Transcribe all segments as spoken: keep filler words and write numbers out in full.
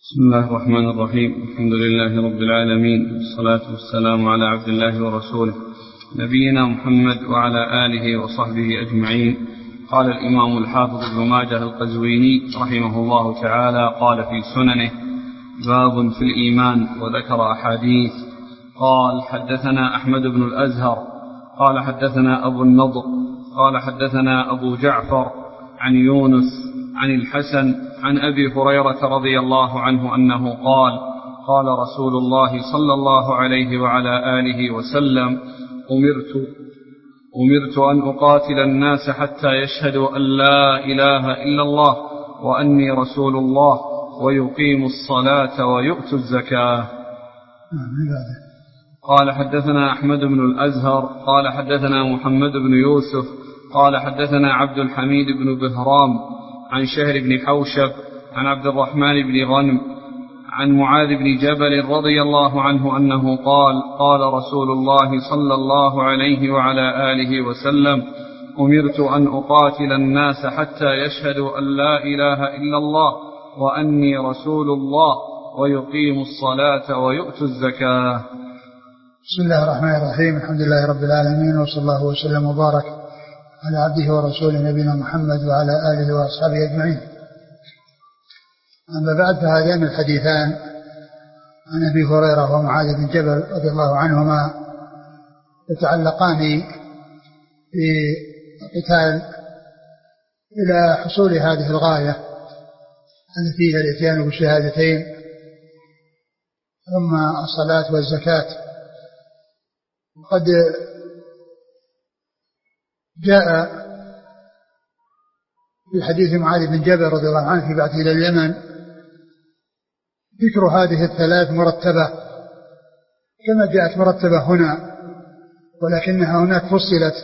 بسم الله الرحمن الرحيم. الحمد لله رب العالمين، والصلاة والسلام على عبد الله ورسوله نبينا محمد وعلى آله وصحبه أجمعين. قال الإمام الحافظ ابن ماجه القزويني رحمه الله تعالى قال في سننه: باب في الإيمان، وذكر أحاديث. قال: حدثنا أحمد بن الأزهر قال حدثنا أبو النضر قال حدثنا أبو جعفر عن يونس عن الحسن عن أبي هريرة رضي الله عنه أنه قال: قال رسول الله صلى الله عليه وعلى آله وسلم: أمرت, أمرت أن أقاتل الناس حتى يشهدوا أن لا إله إلا الله وأني رسول الله ويقيموا الصلاة ويؤتوا الزكاة. قال: حدثنا أحمد بن الأزهر قال حدثنا محمد بن يوسف قال حدثنا عبد الحميد بن بهرام عن شهر بن حوشب عن عبد الرحمن بن غنم عن معاذ بن جبل رضي الله عنه أنه قال: قال رسول الله صلى الله عليه وعلى آله وسلم: أمرت أن أقاتل الناس حتى يشهدوا أن لا إله إلا الله وأني رسول الله ويقيموا الصلاة ويؤتوا الزكاة. بسم الله الرحمن الرحيم. الحمد لله رب العالمين، وصلى الله وسلم وبارك على عبده ورسوله نبينا محمد وعلى آله وأصحابه أجمعين. أما بعد، فهذان الحديثان عن أبي هريرة ومعاذ بن جبل رضي الله عنهما يتعلقان بالقتال إلى حصول هذه الغاية التي هي الإتيان بالشهادتين ثم الصلاة والزكاة. وقد جاء في حديث معاذ بن جبل رضي الله عنه في بعثه إلى اليمن ذكر هذه الثلاث مرتبة كما جاءت مرتبة هنا، ولكنها هناك فصلت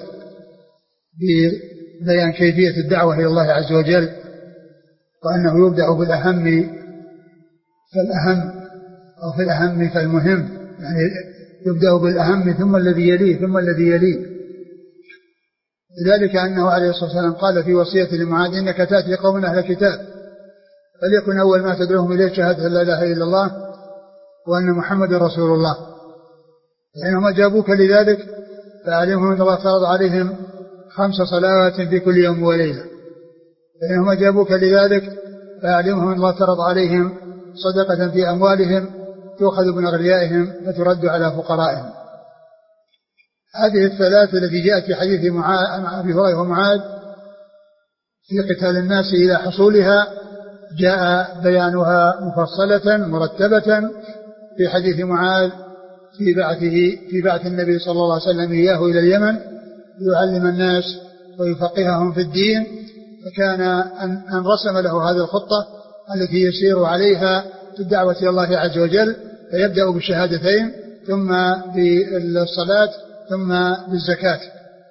ببيان كيفية الدعوة إلى الله عز وجل، وأنه يبدأ بالأهم فالأهم أو في الأهم فالمهم، يعني يبدأ بالأهم ثم الذي يليه ثم الذي يليه. لذلك أنه عليه الصلاة والسلام قال في وصية لمعاذ: إنك تأتي قوم أهل كتاب فليكن أول ما تدعوهم إليه شهادة لا إله إلا الله وأن محمد رسول الله، فإنهم أجابوك لذلك فأعلمهم أن الله فرض عليهم خمس صلوات في كل يوم وليلة، فإنهم أجابوك لذلك فأعلمهم أن الله فرض عليهم صدقة في أموالهم تؤخذ من أغنيائهم فترد على فقرائهم. هذه الثلاث التي جاءت في حديث أبي هريرة ومعاذ في قتال الناس إلى حصولها جاء بيانها مفصلة مرتبة في حديث معاذ في بعثه في بعث النبي صلى الله عليه وسلم إياه إلى اليمن ليعلم الناس ويفقههم في الدين، فكان أن رسم له هذه الخطة التي يسير عليها في الدعوة إلى الله عز وجل، فيبدأ بالشهادتين ثم بالصلاة ثم بالزكاة.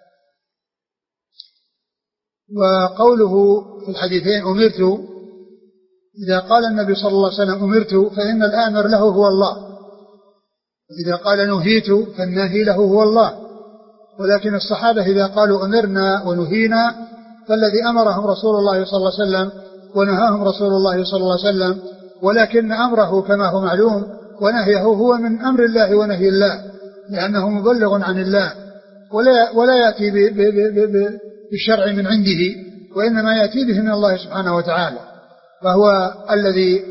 وقوله في الحديثين أمرت، إذا قال النبي صلى الله عليه وسلم أمرت فإن الآمر له هو الله، إذا قال نهيت فالناهي له هو الله. ولكن الصحابة إذا قالوا أمرنا ونهينا فالذي أمرهم رسول الله صلى الله عليه وسلم ونهاهم رسول الله صلى الله عليه وسلم، ولكن أمره كما هو معلوم ونهيه هو من أمر الله ونهي الله، لأنه مبلغ عن الله ولا, ولا يأتي بالشرع من عنده، وإنما يأتي به من الله سبحانه وتعالى، فهو الذي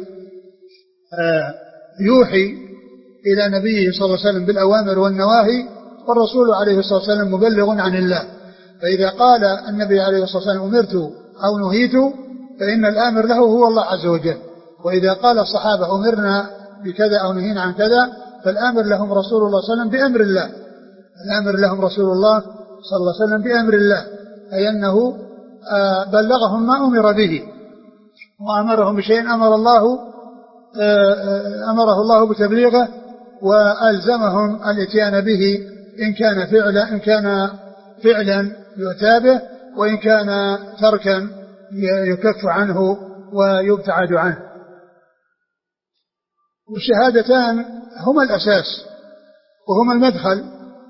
يوحي إلى نبيه صلى الله عليه وسلم بالأوامر والنواهي، والرسول عليه الصلاة والسلام مبلغ عن الله. فإذا قال النبي عليه الصلاة والسلام أمرت أو نهيت فإن الآمر له هو الله عز وجل، وإذا قال الصحابة أمرنا بكذا أو نهينا عن كذا فالآمر لهم رسول الله صلى الله عليه وسلم بأمر الله، الآمر لهم رسول الله صلى الله عليه وسلم بأمر الله، أي أنه بلغهم ما أمر به وأمرهم بشيء أمر الله أمره الله بتبليغه، وألزمهم الاتيان به إن كان فعلا إن كان فعلا يؤتى به، وإن كان تركا يكف عنه ويبتعد عنه. والشهادتان هما الأساس وهما المدخل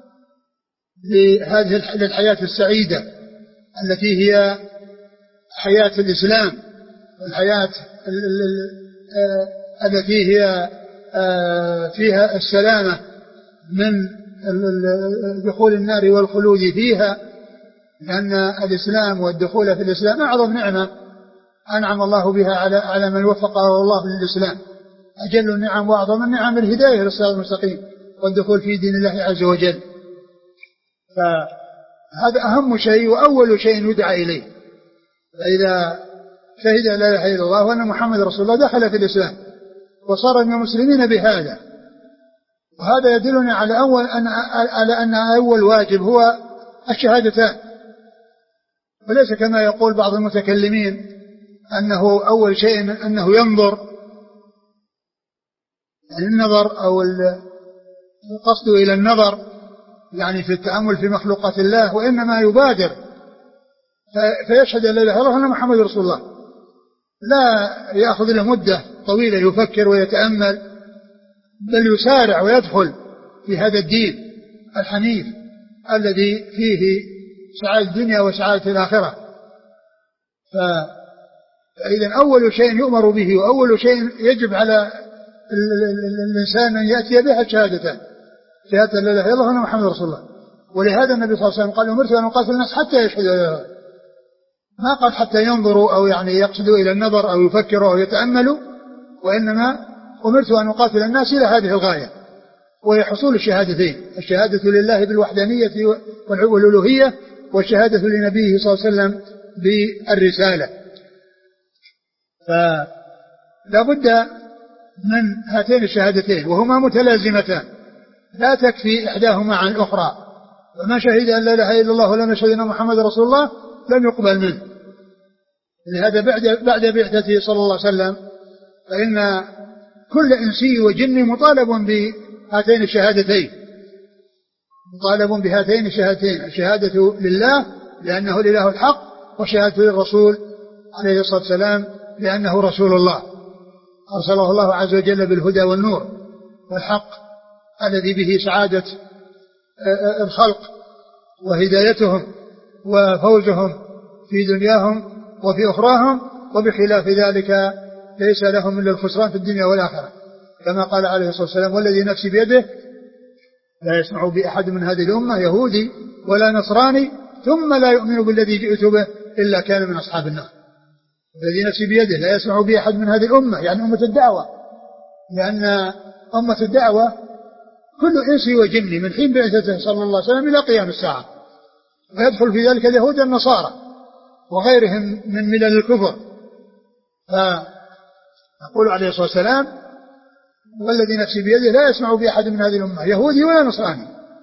لهذه الحياة السعيدة التي هي حياة الإسلام والحياة التي هي فيها السلامة من دخول النار والخلود فيها، لأن الإسلام والدخول في الإسلام أعظم نعمة أنعم الله بها على على من وفقه الله للإسلام. أجل النعم وأعظم النعم الهداية للصراط المستقيم والدخول في دين الله عز وجل. فهذا أهم شيء وأول شيء يدعى إليه. فإذا شهد لا إله إلا الله وأن محمد رسول الله دخل في الإسلام وصار من المسلمين بهذا. وهذا يدلنا على أول أن على أن أول واجب هو الشهادتان، وليس كما يقول بعض المتكلمين أنه أول شيء أنه ينظر، يعني النظر أو القصد إلى النظر يعني في التأمل في مخلوقات الله، وإنما يبادر فيشهد أن لا إله إلا الله وأن محمد رسول الله، لا يأخذ له مدة طويلة يفكر ويتأمل، بل يسارع ويدخل في هذا الدين الحنيف الذي فيه سعادة الدنيا وسعادة الآخرة. فإذا أول شيء يؤمر به وأول شيء يجب على الإنسان أن يأتي بها الشهادتان، شهادة لا إله إلا الله وأن محمد رسول الله. ولهذا النبي صلى الله عليه وسلم قال أمرت أن أقاتل الناس حتى يشهدوا لا إله إلا الله، ما قال حتى ينظروا أو يعني يقصدوا إلى النظر أو يفكروا أو يتأملوا، وإنما أمرت أن أقاتل الناس إلى هذه الغاية، وهي حصول الشهادتين، الشهادة لله بالوحدانية والألوهية، والشهادة لنبيه صلى الله عليه وسلم بالرسالة. فلا بد من هاتين الشهادتين وهما متلازمتان، لا تكفي إحداهما عن الأخرى. وما شهد أن لا إله إلا الله ولم يشهد أن محمد رسول الله لم يقبل منه. لهذا بعد بعد بعثته صلى الله عليه وسلم فإن كل إنسي وجن مطالب بهاتين الشهادتين، مطالب بهاتين الشهادتين، الشهادة لله لأنه الإله الحق، والشهادة للرسول عليه الصلاة والسلام لأنه رسول الله أرسله الله عز وجل بالهدى والنور والحق الذي به سعادة الخلق وهدايتهم وفوزهم في دنياهم وفي أخراهم، وبخلاف ذلك ليس لهم إلا الخسران في الدنيا والآخرة، كما قال عليه الصلاة والسلام والذي نفسي بيده لا يسمع بأحد من هذه الأمة يهودي ولا نصراني ثم لا يؤمن بالذي جئت به إلا كان من أصحاب النار. الذي نفسي بيده لا يسمع بأحد من هذه الأمة يعني أمة الدعوة، لأن أمة الدعوة كل إنس وجن من حين بعثته صلى الله عليه وسلم إلى قيام الساعة، ويدخل في ذلك اليهود والنصارى وغيرهم من ملل الكفر. فأقول عليه الصلاة والسلام والذي نفسي بيده لا يسمع بأحد من هذه الأمة يهودي ولا نصراني.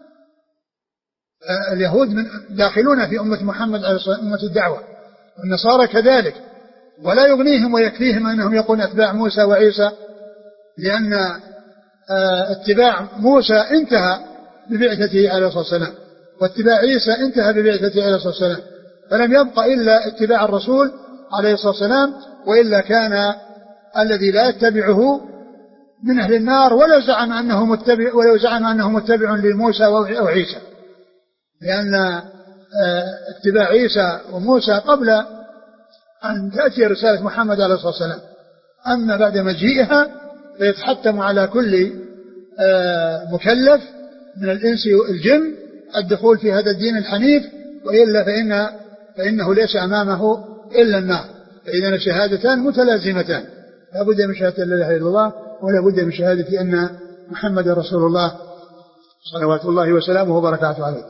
اليهود من داخلون في أمة محمد عليه الصلاة والسلام أمة الدعوة، والنصارى كذلك، ولا يغنيهم ويكفيهم أنهم يكونوا أتباع موسى وعيسى، لأن اتباع موسى انتهى ببعثته عليه الصلاة والسلام، واتباع عيسى انتهى ببعثته عليه الصلاة والسلام، فلم يبقى إلا اتباع الرسول عليه الصلاة والسلام، وإلا كان الذي لا يتبعه من أهل النار ولو زعم أنه متبع ولو زعم أنه متبع لموسى أو عيسى، لأن اتباع عيسى وموسى قبل أن تأتي رسالة محمد عليه الصلاة والسلام، أما بعد مجيئها فيتحتم على كل مكلف من الإنس والجن الدخول في هذا الدين الحنيف، وإلا فإن فإنه ليس أمامه إلا النار. فإذا الشهادتان متلازمتان، لا بد من شهادة لا إله إلا الله ولا بد من شهادة أن محمد رسول الله صلوات الله وسلامه وبركاته عليه.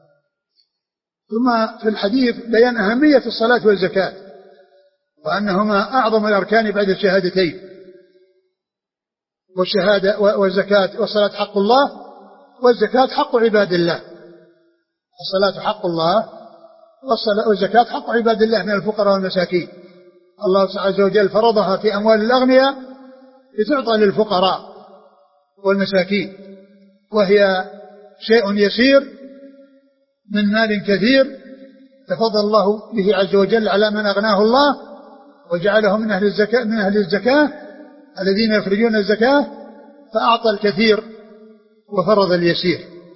ثم في الحديث بيان أهمية الصلاة والزكاة، وأنهما أعظم الأركان بعد الشهادتين، والشهادة والزكاة والصلاة حق الله، والزكاة حق عباد الله. الصلاة حق الله والزكاة حق عباد الله من الفقراء والمساكين. الله عز وجل فرضها في أموال الأغنياء لتعطى للفقراء والمساكين، وهي شيء يسير من مال كثير تفضل الله به عز وجل على من أغناه الله وجعله من أهل الزكاة من أهل الزكاة الذين يخرجون الزكاة، فأعطى الكثير وفرض اليسير.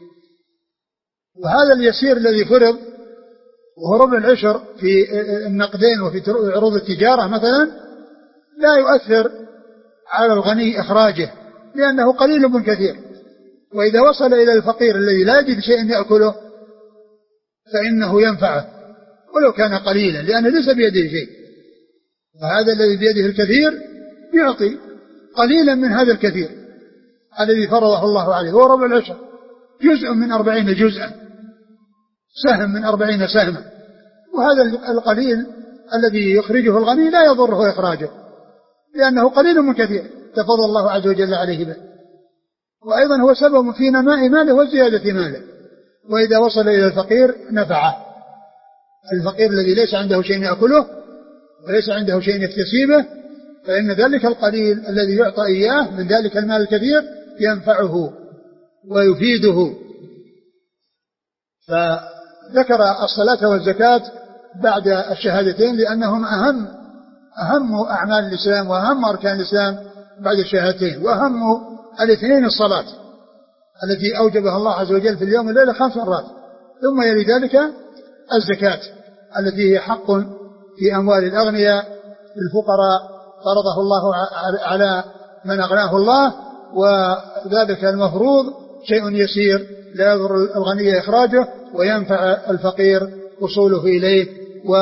وهذا اليسير الذي فرض وهو ربع العشر في النقدين وفي عروض التجارة مثلا لا يؤثر على الغني إخراجه لأنه قليل من كثير. وإذا وصل إلى الفقير الذي لا يجد شيء يأكله فإنه ينفعه ولو كان قليلا لأنه ليس بيده شيء. فهذا الذي بيده الكثير يعطي قليلا من هذا الكثير الذي فرضه الله عليه، هو ربع العشر، جزء من أربعين جزءا، سهم من أربعين سهما. وهذا القليل الذي يخرجه الغني لا يضره إخراجه لأنه قليل من كثير تفضل الله عز وجل عليه به. وأيضا هو سبب في نماء ماله وزيادة ماله. وإذا وصل إلى الفقير نفعه، الفقير الذي ليس عنده شيء يأكله وليس عنده شيء يكتسبه، فإن ذلك القليل الذي يعطى إياه من ذلك المال الكثير ينفعه ويفيده. فذكر الصلاة والزكاة بعد الشهادتين لأنهم أهم أهم أعمال الإسلام وأهم أركان الإسلام بعد الشهادتين، وأهم الاثنين الصلاة التي أوجبها الله عز وجل في اليوم والليلة خمس مرات، ثم يلي ذلك الزكاة التي هي حق في أموال الأغنياء للفقراء فرضه الله على من أغناه الله، وذلك المفروض شيء يسير لا يضر الغني إخراجه وينفع الفقير وصوله إليه و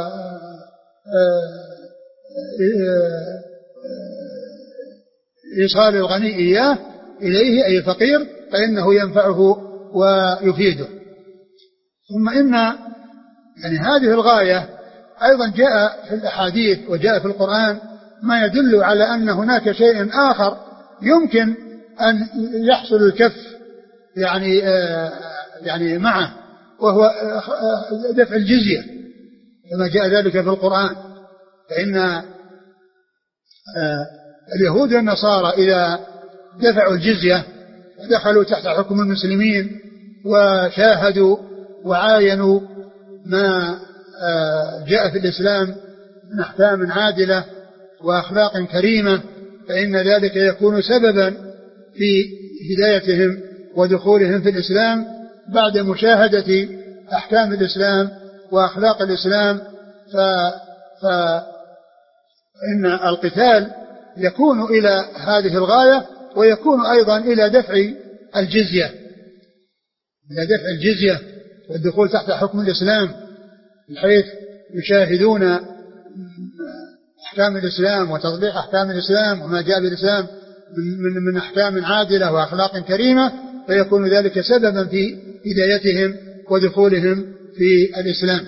إيصال الغني إياه إليه أي الفقير فإنه ينفعه ويفيده. ثم إن يعني هذه الغاية أيضا جاء في الأحاديث وجاء في القرآن ما يدل على أن هناك شيء آخر يمكن أن يحصل الكف يعني آه يعني معه، وهو دفع الجزية كما جاء ذلك في القرآن. فإن آه اليهود والنصارى إذا دفعوا الجزية دخلوا تحت حكم المسلمين وشاهدوا وعاينوا ما آه جاء في الإسلام من أحكام عادلة وأخلاق كريمة، فإن ذلك يكون سببا في هدايتهم ودخولهم في الإسلام بعد مشاهدة أحكام الإسلام وأخلاق الإسلام. فإن القتال يكون إلى هذه الغاية ويكون أيضا إلى دفع الجزية إلى دفع الجزية والدخول تحت حكم الإسلام، بحيث يشاهدون أحكام الإسلام وتطبيق أحكام الإسلام وما جاء بالإسلام من, من أحكام عادلة وأخلاق كريمة، فيكون ذلك سببا في هدايتهم ودخولهم في الإسلام.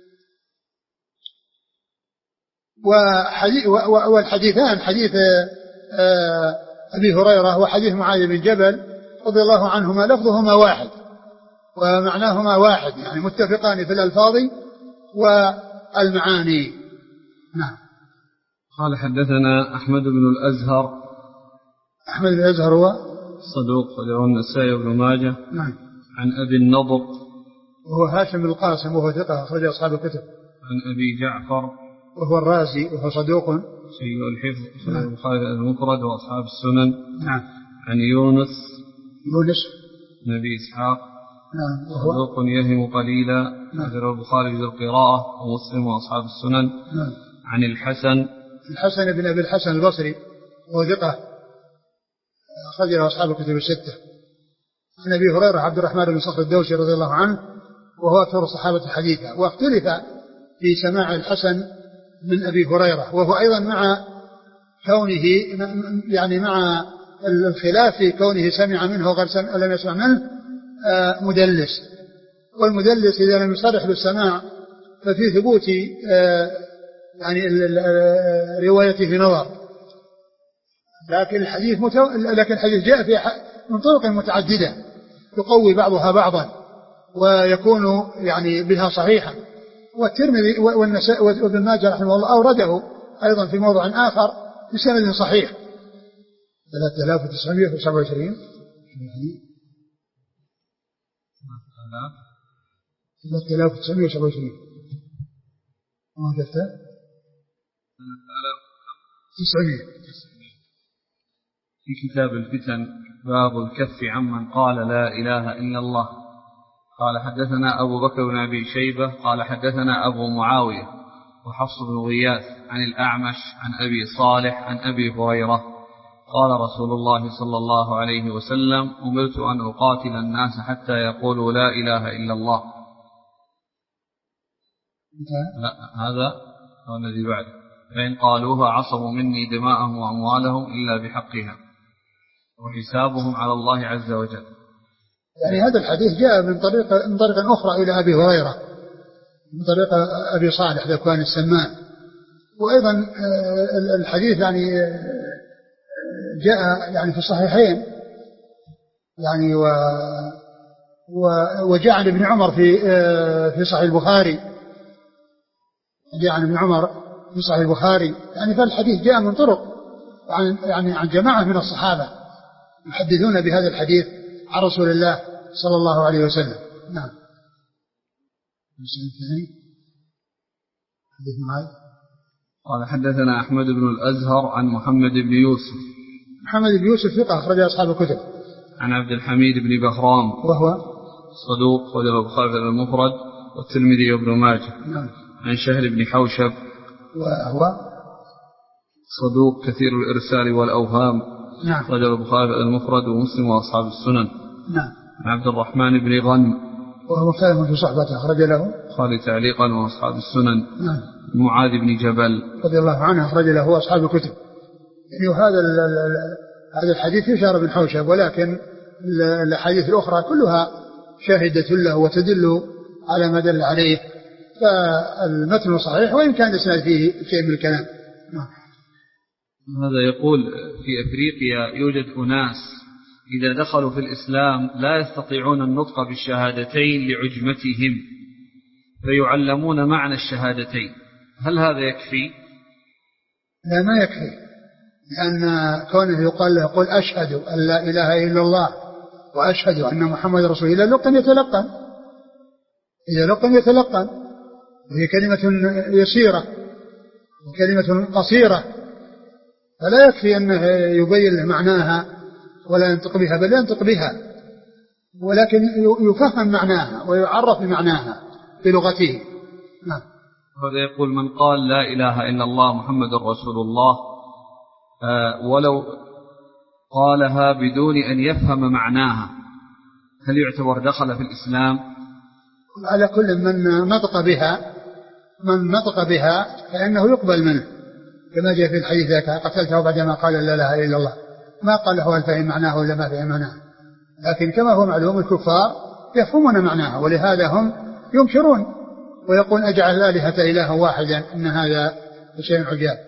والحديثان حديث أبي هريرة وحديث معاذ بن جبل رضي الله عنهما لفظهما واحد ومعناهما واحد، يعني متفقان في الألفاظ والمعاني. نعم. قال حدثنا أحمد بن الأزهر. أحمد بن الأزهر هو صدوق وله النسائي وابن ماجه. نعم. عن أبي النضر وهو هاشم القاسم وهو ثقة أخرج أصحاب الكتب. عن أبي جعفر وهو الرازي وهو صدوق سيء الحفظ أخرج البخاري المفرد وأصحاب السنن. نعم. عن يونس يونس نبي إسحاق. نعم. وهو صدوق يهم قليلا أخرج البخاري بالقراءة ومسلم وأصحاب السنن. نعم. عن الحسن الحسن بن أبي الحسن البصري وهو ثقة أخرج أصحاب الكتب الستة. عن أبي هريرة عبد الرحمن بن صخر الدوسي رضي الله عنه وهو أكثر الصحابة حديثا، واختلف في سماع الحسن من أبي هريرة، وهو أيضا مع كونه يعني مع الخلاف في كونه سمع منه غير لم يسمع منه مدلس، والمدلس إذا لم يصرح بالسماع ففي ثبوت يعني روايته نظر، لكن الحديث متو... لكن الحديث جاء في من طرق متعددة تقوي بعضها بعضا ويكون يعني بها صحيحا. والترمذي والنسائي وابن ماجه رحمه الله أورده أيضا في موضع آخر بسند صحيح. ثلاثة آلاف وتسعمائة وسبعة وعشرين ثلاثة آلاف وتسعمائة وسبعة وعشرين ما وجدته تسعمائة في كتاب الفتن باب الكف عمن قال لا إله إلا الله. قال حدثنا أبو بكر بن أبي شيبة قال حدثنا أبو معاوية وحفص بن غياث عن الأعمش عن أبي صالح عن أبي هريرة قال رسول الله صلى الله عليه وسلم: أمرت أن أقاتل الناس حتى يقولوا لا إله إلا الله. لا هذا هو الذي بعده: فإن قالوها عصموا مني دماءهم وأموالهم إلا بحقها وحسابهم على الله عز وجل. يعني هذا الحديث جاء من طريق من طريق أخرى إلى أبي هريرة من طريق أبي صالح ذكوان السمان. وأيضا الحديث يعني جاء يعني في الصحيحين يعني و وجاء عن ابن عمر في في صحيح البخاري جاء عن ابن عمر في صحيح البخاري. يعني فالحديث جاء من طرق عن يعني عن جماعة من الصحابة يحدثون بهذا الحديث عن رسول الله صلى الله عليه وسلم. نعم. حديث معاذ. قال حدثنا أحمد بن الأزهر عن محمد بن يوسف. محمد بن يوسف ثقة أخرج أصحاب الكتب. عن عبد الحميد بن بهرام وهو صدوق أخرج البخاري في المفرد والترمذي وابن ماجه. نعم. عن شهر بن حوشب وهو صدوق كثير الإرسال والأوهام. نعم. أخرج البخاري في المفرد ومسلم وأصحاب السنن. نعم. عن عبد الرحمن بن غنم وهو مختلف في صحبته أخرج له البخاري تعليقا وأصحاب السنن. نعم. معاذ بن جبل رضي الله عنه أخرج له أصحاب الكتب. يعني هذا هذا الحديث يشار بن حوشب، ولكن الحديث الأخرى كلها شاهدة له وتدل على ما دل عليه، فالمتن صحيح وإن كان الإسناد فيه شيء من الكلام. نعم. هذا يقول: في أفريقيا يوجد أناس إذا دخلوا في الإسلام لا يستطيعون النطق بالشهادتين لعجمتهم فيعلمون معنى الشهادتين، هل هذا يكفي؟ لا، ما يكفي، لأن كونه يقال له قل أشهد أن لا إله إلا الله وأشهد أن محمد رسول الله لقن يتلقن إذا لقن يتلقن وهي كلمة يسيرة وكلمة قصيرة، فلا يكفي أنه يبين له معناها ولا ينطق بها، بل ينطق بها ولكن يفهم معناها ويعرف بمعناها بلغته. نعم. هذا يقول: من قال لا إله إلا الله محمد رسول الله آه ولو قالها بدون أن يفهم معناها هل يعتبر دخل في الإسلام؟ على كل من نطق بها من نطق بها فإنه يقبل منه، كما جاء في الحديث ذاك: قتلته بعدما قال لا إله إلا الله، ما قال له هل فهم معناه ولا ما فهم معناه، لكن كما هو معلوم الكفار يفهمون معناها، ولهذا هم ينكرون ويقول أجعل الآلهة إلها واحدا إن هذا شيء عجاب.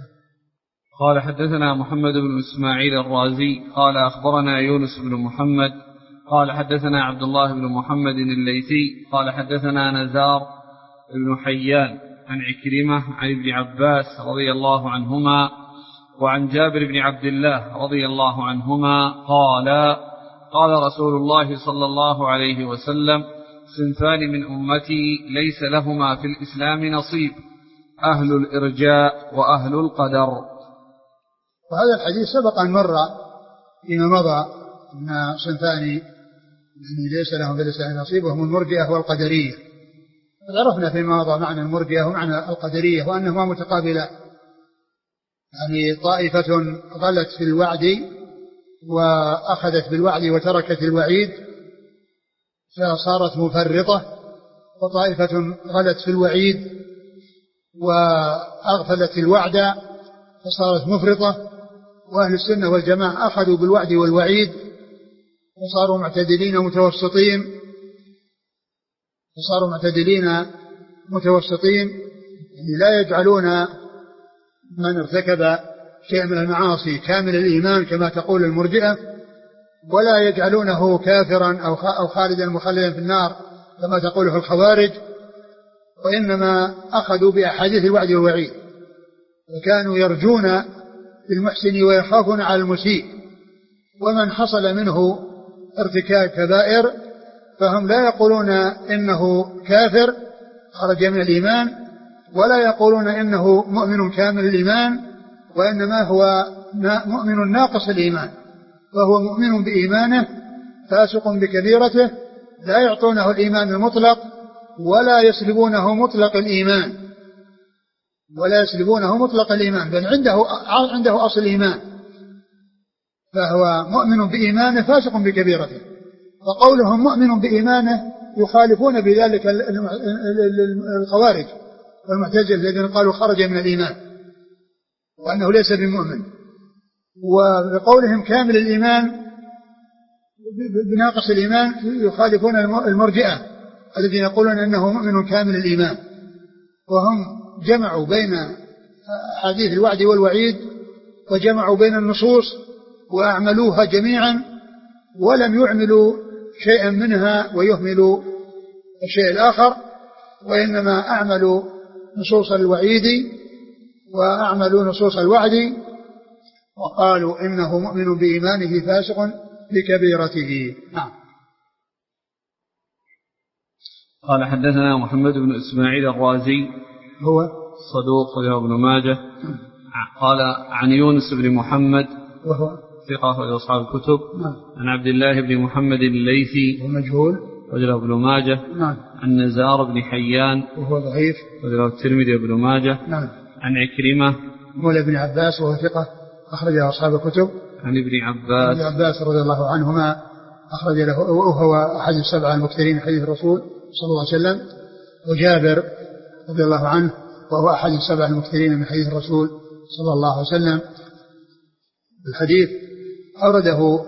قال حدثنا محمد بن إسماعيل الرازي قال أخبرنا يونس بن محمد قال حدثنا عبد الله بن محمد الليثي قال حدثنا نزار بن حيان عن عكرمة عن ابن عباس رضي الله عنهما وعن جابر بن عبد الله رضي الله عنهما قال قال رسول الله صلى الله عليه وسلم: صنفان من أمتي ليس لهما في الإسلام نصيب، أهل الإرجاء وأهل القدر. وهذا الحديث سبق أن مر فيما مضى أن صنفان ليس لهم في الإسلام نصيب وهم المرجئة والقدرية. عرفنا فيما مضى معنى المرجئة ومعنى القدرية وأنهما متقابلان، يعني طائفة غلت في الوعد وأخذت بالوعد وتركت الوعيد فصارت مفرطة، وطائفة غلت في الوعيد وأغفلت الوعد فصارت مفرطة. وأهل السنة والجماعة أخذوا بالوعد والوعيد وصاروا معتدلين متوسطين وصاروا معتدلين متوسطين يعني لا يجعلون من ارتكب شيء من المعاصي كامل الإيمان كما تقول المرجئة، ولا يجعلونه كافرا أو خالدا مخلدا في النار كما تقوله الخوارج، وإنما أخذوا بأحاديث الوعد والوعيد، وكانوا يرجون بالمحسن ويخافون على المسيء، ومن حصل منه ارتكاب كبائر فهم لا يقولون إنه كافر خرج من الإيمان، ولا يقولون إنه مؤمن كامل الإيمان، وإنما هو مؤمن ناقص الإيمان، وهو مؤمن بإيمانه فاسق بكبيرته، لا يعطونه الإيمان المطلق ولا يسلبونه مطلق الإيمان ولا يسلبونه مطلق الإيمان بل عنده عنده أصل الإيمان، فهو مؤمن بإيمانه فاسق بكبيرته. وقولهم مؤمن بإيمانه يخالفون بذلك الخوارج والمعتزلة الذين قالوا خرج من الإيمان وأنه ليس بمؤمن. وبقولهم كامل الإيمان بناقص الإيمان يخالفون المرجئة الذين يقولون أنه مؤمن كامل الإيمان. وهم جمعوا بين حديث الوعد والوعيد وجمعوا بين النصوص وأعملوها جميعا ولم يعملوا شيئا منها ويهملوا الشيء الآخر، وإنما أعملوا نصوص الوعيد وأعملوا نصوص الوعد وقالوا إنه مؤمن بإيمانه فاسق بكبيرته. نعم. قال حدثنا محمد بن إسماعيل الرازي هو صدوق له ابن ماجه. قال عن يونس بن محمد وهو ثقة في أصحاب الكتب. نعم. عن عبد الله بن محمد الليثي ومجهول وله ابن ماجه. نعم. عن نزار بن حيان وهو ضعيف وله الترمذي وابن ماجه. نعم. عن عكرمة مولى ابن عباس وهو ثقة أخرجه أصحاب الكتب. عن ابن عباس ابن عباس رضي الله عنهما أخرج له وهو أحد السبعة المكثرين حديث الرسول صلى الله عليه وسلم. وجابر رضي الله عنه وهو أحد السبعة المكثرين من حديث الرسول صلى الله عليه وسلم. الحديث أورده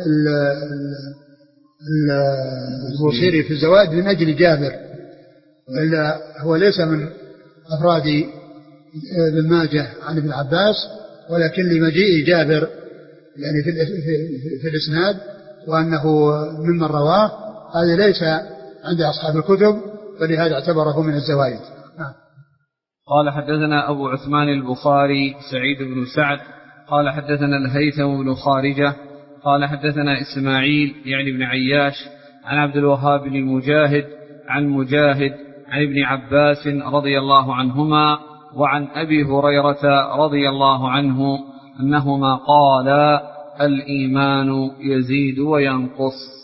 البوصيري في الزوائد من أجل جابر، وإلا هو ليس من أفراد ابن ماجه عن ابن عباس، ولكن لمجيء جابر يعني في, في, في الإسناد وأنه ممن رواه هذا ليس عند أصحاب الكتب، فلهذا اعتبره من الزوائد. قال حدثنا أبو عثمان البخاري سعيد بن سعد قال حدثنا الهيثم بن خارجة قال حدثنا إسماعيل يعني بن عياش عن عبد الوهاب بن مجاهد عن مجاهد عن ابن عباس رضي الله عنهما وعن أبي هريرة رضي الله عنه أنهما قالا الإيمان يزيد وينقص.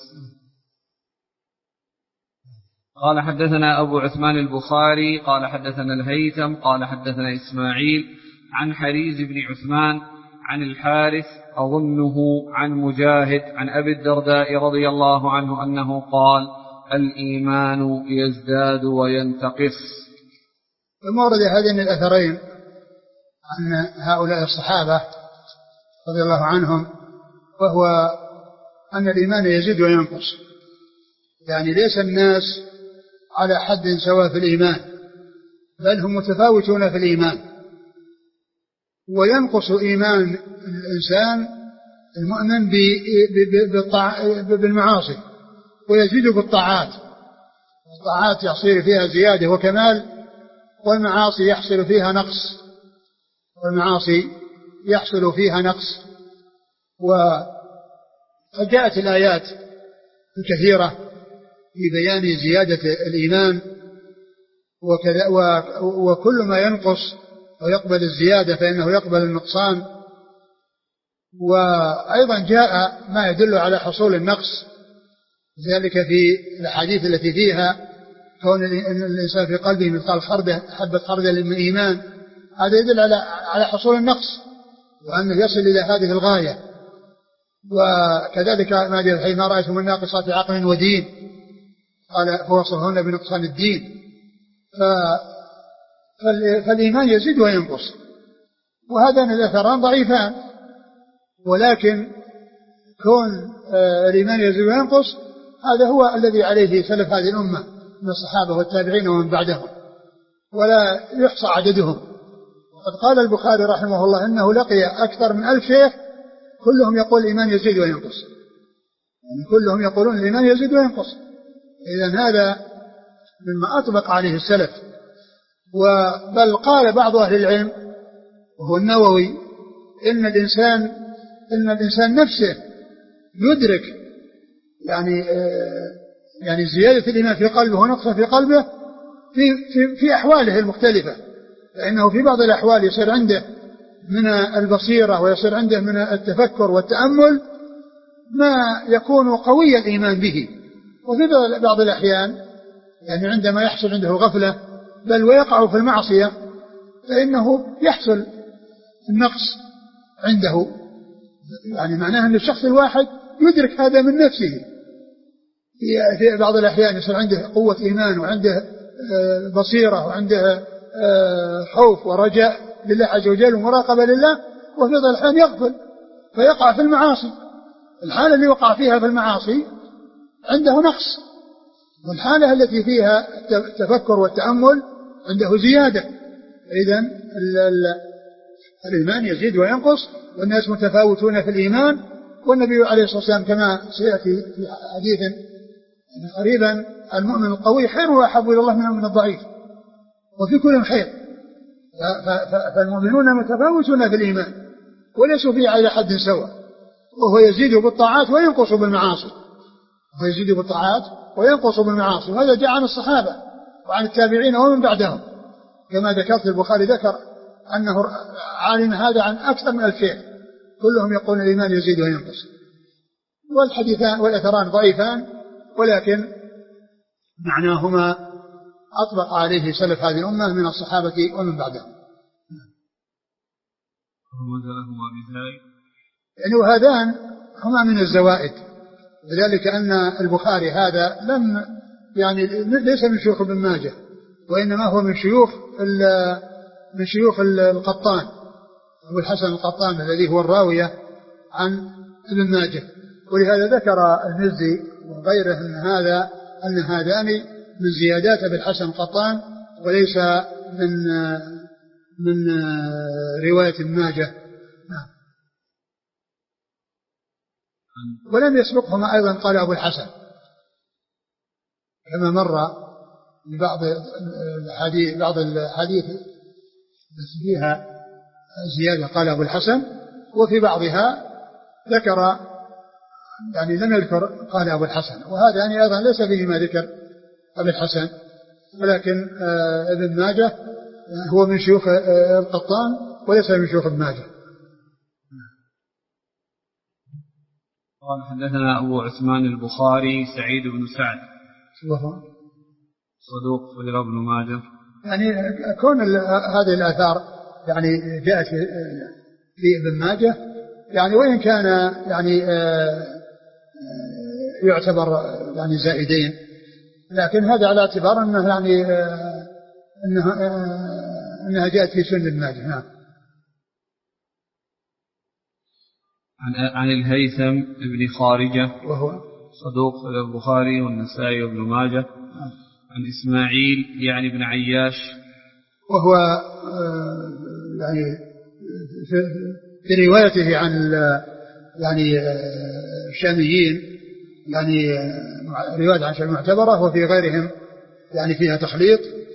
قال حدثنا أبو عثمان البخاري قال حدثنا الهيثم قال حدثنا إسماعيل عن حريز بن عثمان عن الحارث أظنه عن مجاهد عن أبي الدرداء رضي الله عنه أنه قال الإيمان يزداد وينتقص. ثم ورد هذين الأثرين عن هؤلاء الصحابة رضي الله عنهم، وهو أن الإيمان يزيد وينقص، يعني ليس الناس على حد سواء في الإيمان، بل هم متفاوتون في الإيمان. وينقص إيمان الإنسان المؤمن بالمعاصي ويزيد بالطاعات. الطاعات يحصل فيها زيادة وكمال، والمعاصي يحصل فيها نقص والمعاصي يحصل فيها نقص. وجاءت الآيات الكثيرة في بيان زيادة الإيمان، وكذا وكل ما ينقص ويقبل الزيادة فإنه يقبل النقصان. وأيضا جاء ما يدل على حصول النقص، ذلك في الحديث التي فيها كون الإنسان في قلبه مثقال خردة حبة خردل من إيمان، هذا يدل على على حصول النقص وأنه يصل إلى هذه الغاية. وكذلك ما جاء حين رأيتم الناقصات عقل ودين قال فوصفهن بنقصان الدين. فالإيمان يزيد وينقص، وهذان الأثران ضعيفان، ولكن كون الإيمان يزيد وينقص هذا هو الذي عليه سلف هذه الأمة من الصحابة والتابعين ومن بعدهم، ولا يحصى عددهم. وقد قال البخاري رحمه الله إنه لقي أكثر من ألف شيخ كلهم يقول الإيمان يزيد وينقص، يعني كلهم يقولون الإيمان يزيد وينقص. إذن هذا مما أطبق عليه السلف. وبل قال بعض أهل العلم وهو النووي إن الإنسان إن الإنسان نفسه يدرك يعني يعني زيادة الإيمان في قلبه ونقصه في قلبه في في في أحواله المختلفة، فإنه في بعض الأحوال يصير عنده من البصيرة ويصير عنده من التفكر والتأمل ما يكون قوي الإيمان به، وفي بعض الأحيان يعني عندما يحصل عنده الغفلة بل ويقع في المعصية فإنه يحصل النقص عنده يعني معناه أن الشخص الواحد يدرك هذا من نفسه. في بعض الأحيان يصير عنده قوة إيمان وعنده بصيرة وعنده خوف ورجاء لله عز وجل ومراقبة لله، وفي بعض الأحيان يغفل فيقع في المعاصي. الحالة اللي وقع فيها في المعاصي عنده نقص، والحالة التي فيها التفكر والتأمل عنده زيادة. إذن الإيمان يزيد وينقص، والناس متفاوتون في الإيمان. والنبي عليه الصلاة والسلام كما سيأتي في حديث قريبا المؤمن القوي خير وأحب إلى الله من المؤمن الضعيف، وفي كل خير. فالمؤمنون متفاوتون في الإيمان وليسوا فيه على حد سواء، وهو يزيد بالطاعات وينقص بالمعاصي، ويزيد بالطاعات وينقص بالمعاصي. وهذا جاء عن الصحابة وعن التابعين ومن بعدهم، كما ذكرت البخاري ذكر أنه عالم هذا عن أكثر من ألفين، كلهم يقولون الإيمان يزيد وينقص. والحديثان والأثران ضعيفان، ولكن معناهما أطبق عليه سلف هذه الأمة من الصحابة ومن بعدهم. يعني وهذان هما من الزوائد، لذلك أن البخاري هذا لم يعني ليس من شيوخ ابن ماجه، وإنما هو من شيوخ من شيوخ القطان أبو الحسن القطان الذي هو الراوية عن ابن ماجه. ولهذا ذكر المزي وغيره أن هذا أن هذان من زيادات أبي الحسن القطان وليس من من رواية ابن ماجه. ولم يسبقهما أيضا قال أبو الحسن، كما مر بعض الحديث بعض الحديث فيها زيادة قال أبو الحسن، وفي بعضها ذكر يعني لم يذكر قال أبو الحسن. وهذا يعني أيضا ليس فيه ما ذكر أبو الحسن، ولكن ابن ماجه هو من شيوخ القطان وليس من شيوخ ابن ماجه. قال حدثنا أبو عثمان البخاري سعيد بن سعد صدوق في ابن ماجه. يعني كون هذه الآثار يعني جاءت في ابن ماجه يعني وإن كان يعني يعتبر يعني زائدين، لكن هذا على اعتبار أنه يعني أنها, أنها جاءت في سنن ابن ماجه. نعم. عن عن الهيثم بن خارجة وهو صدوق في البخاري والنسائي وابن ماجه. عن إسماعيل يعني بن عياش وهو يعني في روايته عن يعني الشاميين يعني رواية عن الشاميين معتبرة، وفي غيرهم يعني فيها تخليط.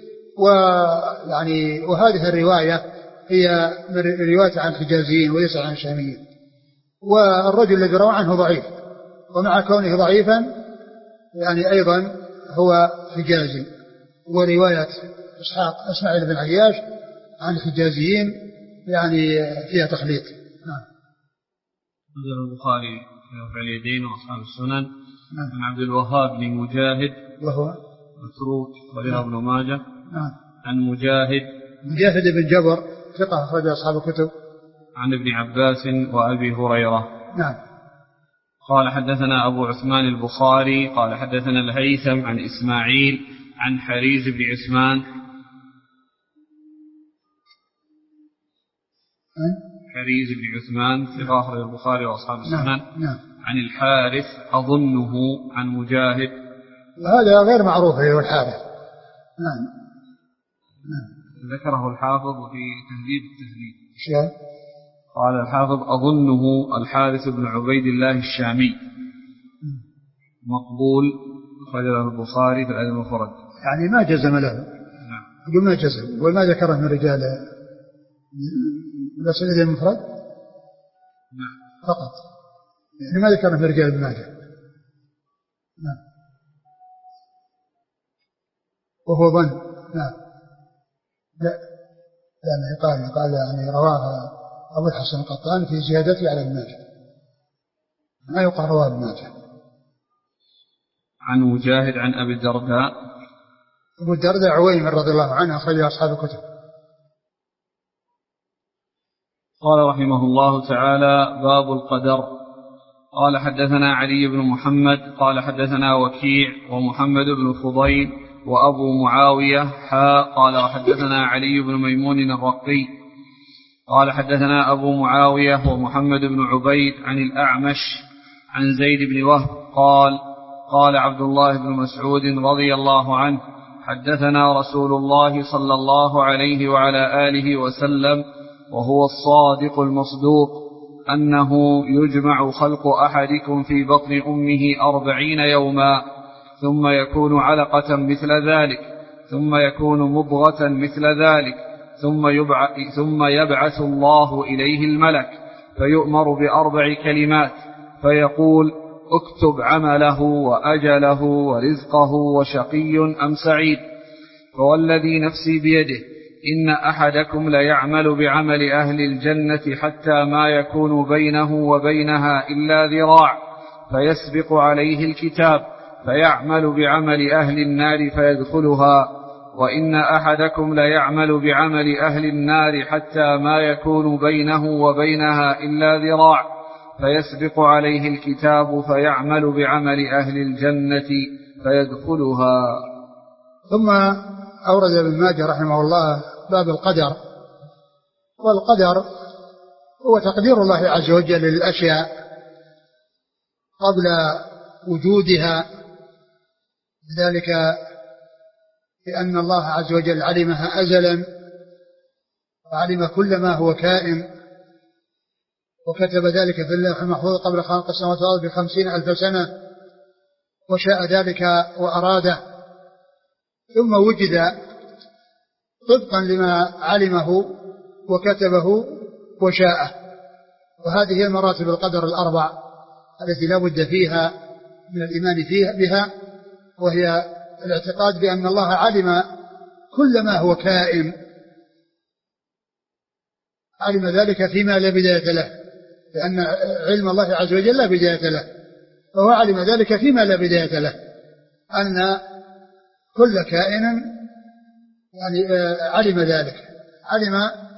ويعني وهذه الرواية هي رواية عن الحجازيين وليس عن الشاميين. والرجل الذي روى عنه ضعيف، ومع كونه ضعيفا يعني أيضا هو حجازي. ورواية إسحاق إسماعيل بن عياش عن الحجازيين يعني فيها تخليط. نعم. نزل البخاري في اليدين وأصحاب السنن. نعم. عن عبد الوهاب بن مجاهد وهو متروك وله ابن ماجه. نعم. عن مجاهد مجاهد بن جبر ثقة أخرج أصحاب الكتب. عن ابن عباس وأبي هريرة. نعم. قال حدثنا أبو عثمان البخاري قال حدثنا الهيثم عن إسماعيل عن حريز بن عثمان حريز بن عثمان في آخر البخاري وأصحاب السنن. نعم. نعم. عن الحارث أظنه عن مجاهد، وهذا غير معروف هو الحارث. نعم. نعم. ذكره الحافظ في تهذيب التهذيب. شيء قال الحافظ أظنه الحارث بن عبيد الله الشامي مقبول خرجه البخاري في الأدب المفرد. يعني ما جزم له. نعم. يقول ما جزم وما ذكره من رجال بس الأدب المفرد. نعم. فقط يعني ما ذكره من رجال ابن ماجه. نعم. وهو ظن. نعم. لا لا قال قال يعني رواه أبو الحسن القطان في زيادته على ابن ماجه، ما يقال رواه ابن ماجه. عن مجاهد عن أبي الدرداء. أبو الدرداء عويمر رضي الله عنه أخرج أصحاب الكتب. قال رحمه الله تعالى: باب القدر. قال: حدثنا علي بن محمد قال حدثنا وكيع ومحمد بن فضيل وأبو معاوية حا قال: وحدثنا علي بن ميمون الرقي قال حدثنا أبو معاوية ومحمد بن عبيد عن الأعمش عن زيد بن وهب قال: قال عبد الله بن مسعود رضي الله عنه: حدثنا رسول الله صلى الله عليه وعلى آله وسلم وهو الصادق المصدوق أنه يجمع خلق أحدكم في بطن أمه أربعين يوما ثم يكون علقة مثل ذلك ثم يكون مضغة مثل ذلك ثم يبعث, ثم يبعث الله إليه الملك فيؤمر بأربع كلمات فيقول: اكتب عمله وأجله ورزقه وشقي أم سعيد. فوالذي نفسي بيده إن أحدكم ليعمل بعمل أهل الجنة حتى ما يكون بينه وبينها إلا ذراع فيسبق عليه الكتاب فيعمل بعمل أهل النار فيدخلها، وإن أحدكم ليعمل بعمل أهل النار حتى ما يكون بينه وبينها إلا ذراع فيسبق عليه الكتاب فيعمل بعمل أهل الجنة فيدخلها. ثم أورد ابن ماجه رحمه الله باب القدر. والقدر هو تقدير الله عز وجل للأشياء قبل وجودها، ذلك لأن الله عز وجل علمها أزلا وعلم كل ما هو كائن، وكتب ذلك في اللوح المحفوظ قبل خلق السماوات والأرض بخمسين ألف سنة، وشاء ذلك وأراده، ثم وجد طبقا لما علمه وكتبه وشاءه. وهذه المراتب القدر الأربع التي لا بد فيها من الإيمان فيها بها، وهي الاعتقاد بأن الله علم كل ما هو كائن، علم ذلك فيما لا بداية له، لأن علم الله عز وجل لا بداية له، فهو علم ذلك فيما لا بداية له، أن كل كائن يعني علم ذلك، علم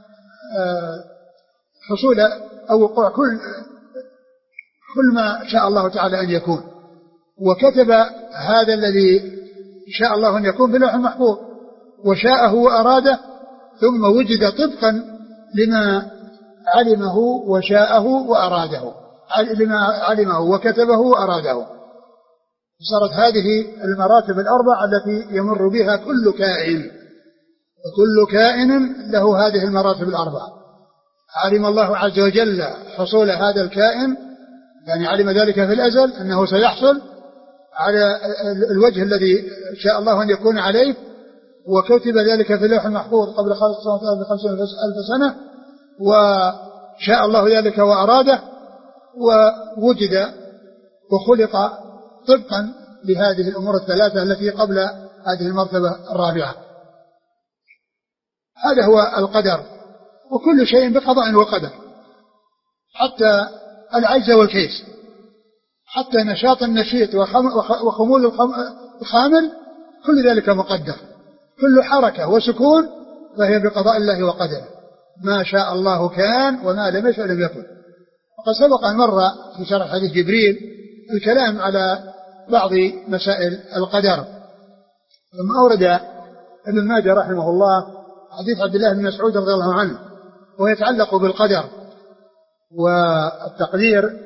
حصول أو وقوع كل كل ما شاء الله تعالى أن يكون، وكتب هذا الذي شاء الله أن يكون باللوح المحفوظ وشاءه وأراده، ثم وجد طبقا لما علمه وشاءه وأراده، لما علمه وكتبه وأراده. صارت هذه المراتب الأربع التي يمر بها كل كائن، وكل كائن له هذه المراتب الأربع. علم الله عز وجل حصول هذا الكائن، يعني علم ذلك في الأزل أنه سيحصل على الوجه الذي شاء الله أن يكون عليه، وكتب ذلك في اللوح المحفوظ قبل خلق السماوات والأرض بخمسين ألف سنة، وشاء الله ذلك وأراده، ووجد وخلق طبقا لهذه الأمور الثلاثة التي قبل هذه المرتبة الرابعة. هذا هو القدر، وكل شيء بقضاء وقدر، حتى العجز والكيس، حتى نشاط النشيط وخمول الخامل، كل ذلك مقدر، كل حركة وسكون فهي بقضاء الله وقدره، ما شاء الله كان وما لم يشاء لم يكن. وقد سبق أن مر في شرح حديث جبريل الكلام على بعض مسائل القدر. ثم أورد ابن ماجه رحمه الله حديث عبد الله بن مسعود رضي الله عنه، ويتعلق بالقدر والتقدير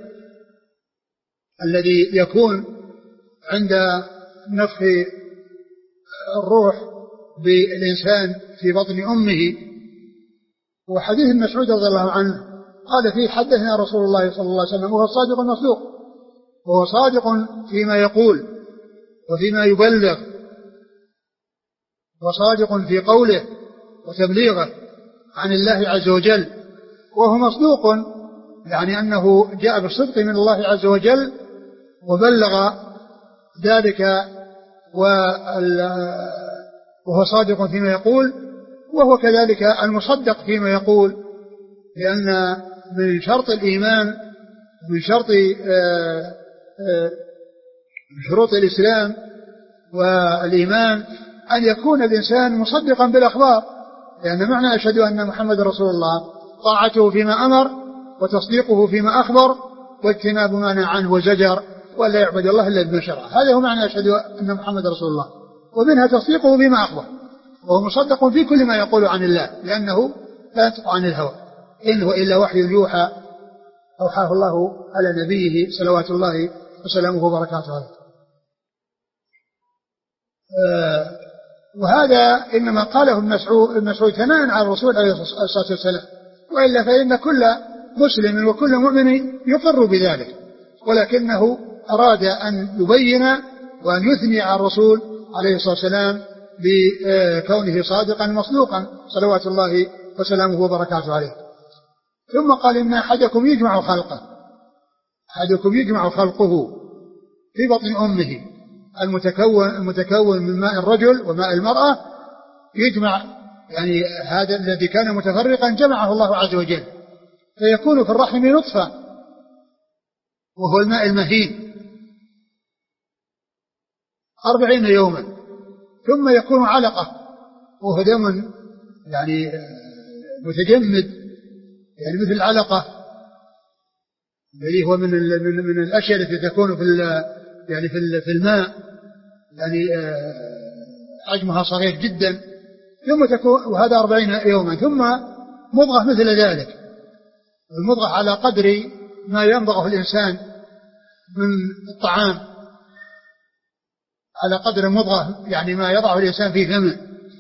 الذي يكون عند نفخ الروح بالإنسان في بطن أمه. وحديث ابن مسعود رضي الله عنه قال فيه: حدثنا رسول الله صلى الله عليه وسلم وهو الصادق المصدوق، وهو صادق فيما يقول وفيما يبلغ، وصادق في قوله وتبليغه عن الله عز وجل، وهو مصدوق يعني أنه جاء بالصدق من الله عز وجل وبلغ ذلك، وهو صادق فيما يقول، وهو كذلك المصدق فيما يقول، لأن من شرط الإيمان، من شرط من شروط الإسلام والإيمان أن يكون الإنسان مصدقا بالأخبار، لأن معنى أشهد أن محمد رسول الله طاعته فيما أمر وتصديقه فيما أخبر واجتناب ما نهى عنه وزجر ولا يعبد الله إلا بما شرع. هذا هو معنى أشهد أن محمد رسول الله. ومنها تصديقه بما أخبر وهو مصدق في كل ما يقول عن الله لأنه لا ينطق عن الهوى إن هو إلا وحي يوحى أوحاه الله على نبيه صلوات الله وسلامه وبركاته عليه. آه وهذا إنما قاله ابن مسعود ثناء على الرسول عليه الصلاة والسلام، وإلا فإن كل مسلم وكل مؤمن يقر بذلك، ولكنه أراد أن يبين وأن يثني على الرسول عليه الصلاة والسلام بكونه صادقا مصدوقا صلوات الله وسلامه وبركاته عليه. ثم قال إن أحدكم يجمع خلقه أحدكم يجمع خلقه في بطن أمه المتكون, المتكون من ماء الرجل وماء المرأة، يجمع يعني هذا الذي كان متفرقا جمعه الله عز وجل فيكون في الرحم نطفة وهو الماء المهين أربعين يوما، ثم يكون علقة وهو دم يعني متجمد يعني مثل العلقة الذي هو من من من الأشياء التي تكون في يعني في الماء يعني حجمها صغير جدا، ثم تكون وهذا أربعين يوما، ثم مضغة مثل ذلك، المضغة على قدر ما يمضغه الإنسان من الطعام، على قدر المضغة يعني ما يضعه الإنسان في فمه.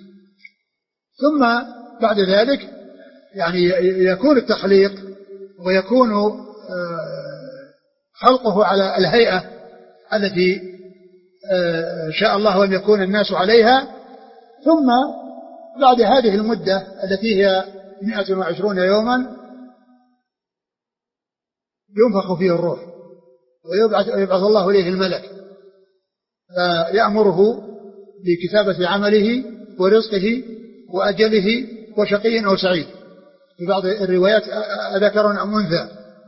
ثم بعد ذلك يعني يكون التخليق ويكون خلقه على الهيئة التي شاء الله أن يكون الناس عليها. ثم بعد هذه المدة التي هي مئة وعشرون يوما ينفخ فيه الروح ويبعث الله إليه الملك فيأمره بكتابة عمله ورزقه وأجله وشقي أو سعيد، في بعض الروايات ذكر أم أنثى.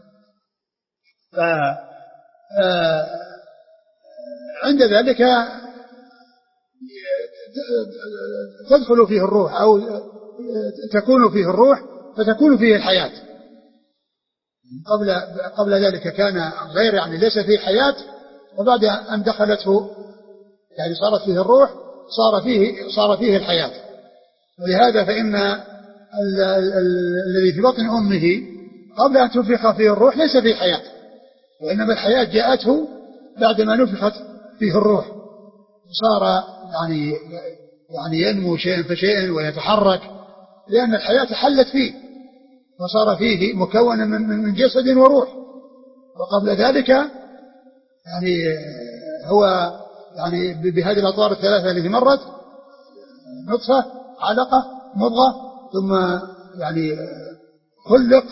عند ذلك تدخل فيه الروح أو تكون فيه الروح فتكون فيه الحياة. قبل قبل ذلك كان غير يعني ليس فيه حياة، وبعد أن دخلته يعني صارت فيه الروح صار فيه صار فيه الحياة. ولهذا فإن الذي في بطن أمه قبل أن تنفخ فيه الروح ليس فيه حياة، وإنما الحياة جاءته بعدما نفخت فيه الروح، صار يعني يعني ينمو شيئا فشيئا ويتحرك لأن الحياة حلت فيه وصار فيه مكونا من جسد وروح. وقبل ذلك يعني هو يعني بهذه الأطوار الثلاثة التي مرت نطفة علقة مضغة ثم يعني خلق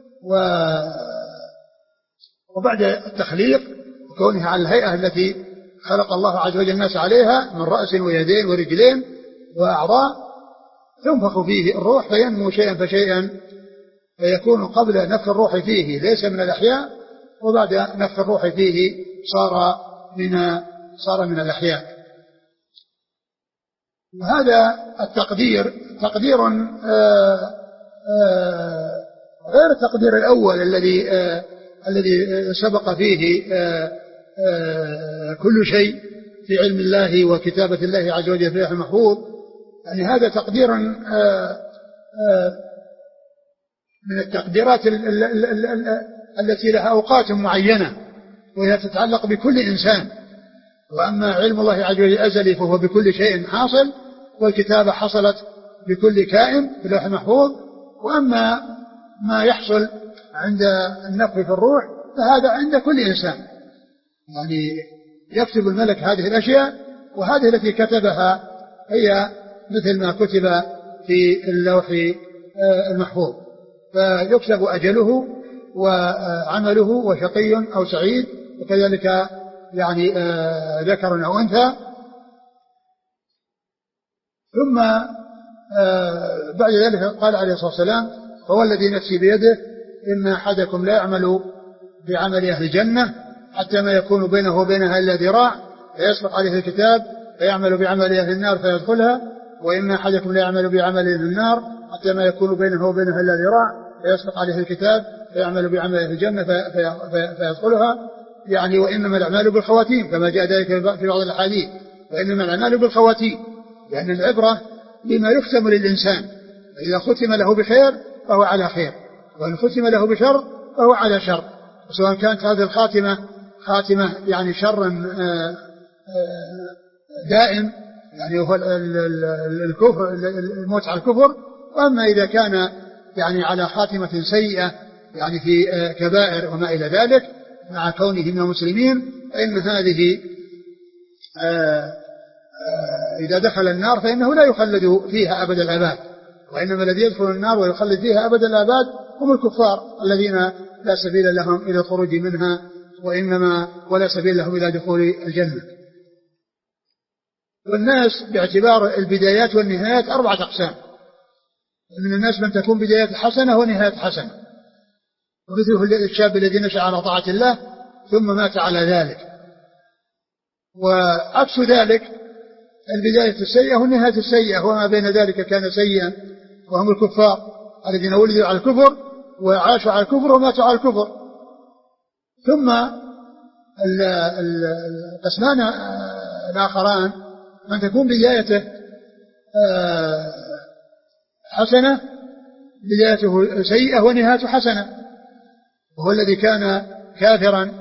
وبعد التخليق وكونها على الهيئة التي خلق الله عز وجل الناس عليها من رأس ويدين ورجلين وأعضاء، تنفخ فيه الروح فينمو شيئا فشيئا فيكون قبل نفخ الروح فيه ليس من الأحياء، وبعد نفخ الروح فيه صار من صار من الأحياء. وهذا التقدير تقدير آآ آآ غير التقدير الأول الذي الذي سبق فيه آآ آآ كل شيء في علم الله وكتابة الله عز وجل في اللوح المحفوظ. يعني هذا تقدير آآ آآ من التقديرات ال ال ال ال التي لها أوقات معينة وهي تتعلق بكل إنسان. وأما علم الله عز وجل أزلي فهو بكل شيء حاصل، والكتابة حصلت بكل كائن في اللوح المحفوظ. وأما ما يحصل عند النفخ في الروح فهذا عند كل إنسان، يعني يكتب الملك هذه الأشياء، وهذه التي كتبها هي مثل ما كتب في اللوح المحفوظ، فيكتب أجله وعمله وشقي أو سعيد، وكذلك يعني ذكر أو أنثى. ثم بعد ذلك قال عليه الصلاة والسلام: فهو الذي نفسي بيده إن أحدكم لا يعمل بعمل أهل الجنة حتى ما يكون بينه وبينها إلا ذراع فيسبق عليه الكتاب فيعمل بعمل أهل النار فيدخلها، وإن أحدكم لا يعمل بعمل أهل النار حتى ما يكون بينه وبينها إلا ذراع فيسبق عليه الكتاب فيعمل بعمله في الجنة في في فيدخلها، يعني وإنما الأعمال بالخواتيم كما جاء ذلك في بعض الأحاديث، وإنما الأعمال بالخواتيم، لأن يعني العبرة بما يختم للإنسان، إذا ختم له بخير فهو على خير، وإن ختم له بشر فهو على شر، سواء كانت هذه الخاتمة خاتمة يعني شر دائم يعني هو الكفر، الموت على الكفر، وأما إذا كان يعني على خاتمة سيئة يعني في كبائر وما إلى ذلك مع كونه من المسلمين، فإن هذه إذا دخل النار فإنه لا يخلد فيها أبد الآباد، وإنما الذي يدخل النار ويخلد فيها أبد الآباد هم الكفار الذين لا سبيل لهم إلى الخروج منها، وإنما ولا سبيل لهم إلى دخول الجنة. والناس باعتبار البدايات والنهايات أربعة أقسام، من الناس من تكون بدايات حسنة ونهاية حسنة، ومثله الشاب الذي نشأ على طاعة الله ثم مات على ذلك، وعكس ذلك البداية السيئة والنهاية السيئة، وما بين ذلك كان سيئا، وهم الكفار الذين ولدوا على الكفر وعاشوا على الكفر وماتوا على الكفر. ثم القسمان الآخران من تكون بدايته حسنة بدايته سيئة ونهايته حسنة، وهو الذي كان كافرا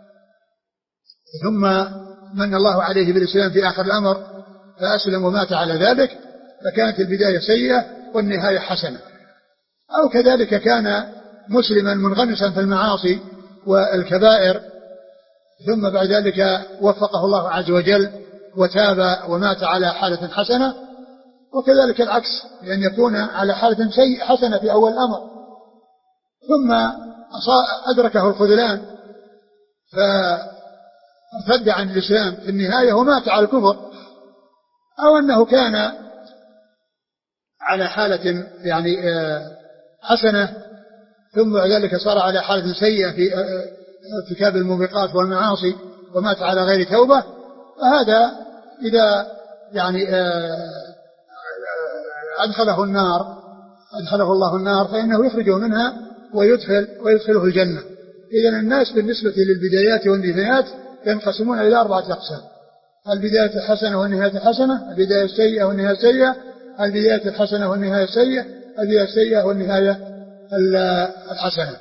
ثم من الله عليه بالإسلام في آخر الأمر فأسلم ومات على ذلك، فكانت البداية سيئة والنهاية حسنة. أو كذلك كان مسلما منغمسا في المعاصي والكبائر ثم بعد ذلك وفقه الله عز وجل وتاب ومات على حالة حسنة، وكذلك العكس، لأن يكون على حالة سيئة حسنة في أول الأمر ثم أدركه الخذلان فارتد عن الإسلام في النهاية ومات على الكفر، أو أنه كان على حالة يعني حسنة ثم بعد ذلك صار على حالة سيئة في ارتكاب الموبقات والمعاصي ومات على غير توبة، فهذا إذا يعني أدخله النار أدخله الله النار فإنه يخرجه منها ويدخل ويدخله الجنة. إذن الناس بالنسبة للبدايات والنهايات ينقسمون إلى أربعة أقسام: البداية الحسنة والنهاية الحسنة، البداية السيئة والنهاية السيئة، البداية الحسنة والنهاية السيئة، البداية السيئة والنهاية الحسنة.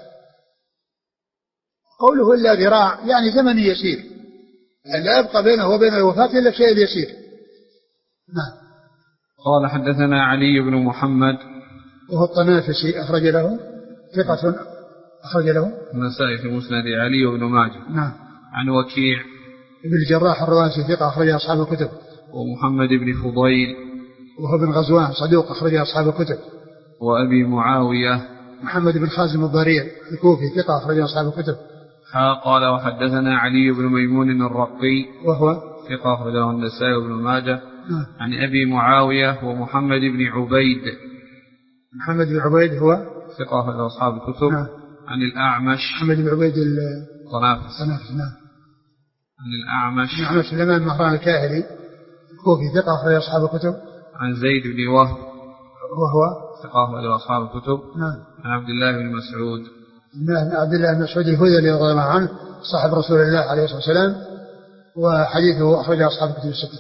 قوله إلا ذراع يعني زمن يسير، يعني لا يبقى بينه وبين الوفاة إلا شيء يسير. نعم. قال حدثنا علي بن محمد وهو الطنافسي أخرج له ثقة أخرج له النسائي في مسند علي بن ماجه. نعم. عن وكيع ابن الجراح الرواسي ثقة أخرج أصحاب الكتب. ومحمد بن فضيل وهو بن غزوان صدوق أخرج أصحاب الكتب. وأبي معاوية محمد بن خازم الضرير الكوفي ثقة أخرج أصحاب الكتب. قال وحدثنا علي بن ميمون الرقي وهو ثقة أخرجه النسائي بن ماجه. نعم. عن أبي معاوية ومحمد بن عبيد محمد بن عبيد هو ثقة أخرجه أصحاب الكتب. نعم. عن الأعمش محمد بن عبيد الطنافس. نعم. عن الأعمش الأعمش الإمام مهران الكاهلي الكوفي ثقة أخرج أصحاب الكتب. عن زيد بن وهب وهو ثقة أخرج أصحاب الكتب. نعم. عن عبد الله بن مسعود عبد الله بن مسعود الهذلي رضي الله عنه صاحب رسول الله عليه الصلاة والسلام، وحديثه أخرج أصحاب الكتب الستة.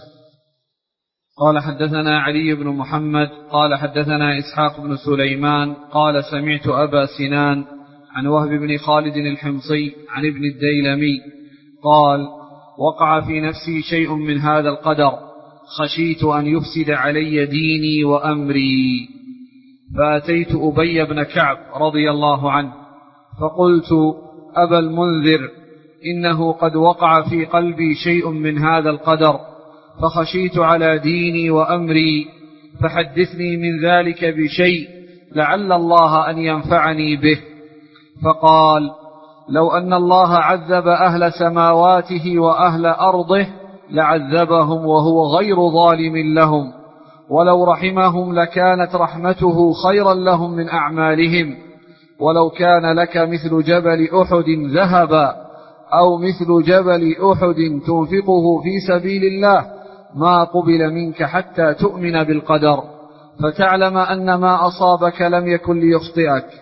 قال حدثنا علي بن محمد قال حدثنا إسحاق بن سليمان قال سمعت أبا سنان عن وهب بن خالد الحمصي عن ابن الديلمي قال وقع في نفسي شيء من هذا القدر خشيت أن يفسد علي ديني وأمري، فأتيت أبي بن كعب رضي الله عنه فقلت أبا المنذر إنه قد وقع في قلبي شيء من هذا القدر فخشيت على ديني وأمري، فحدثني من ذلك بشيء لعل الله أن ينفعني به. فقال لو أن الله عذب أهل سماواته وأهل أرضه لعذبهم وهو غير ظالم لهم، ولو رحمهم لكانت رحمته خيرا لهم من أعمالهم، ولو كان لك مثل جبل أحد ذهبا أو مثل جبل أحد تنفقه في سبيل الله ما قبل منك حتى تؤمن بالقدر فتعلم أن ما أصابك لم يكن ليخطئك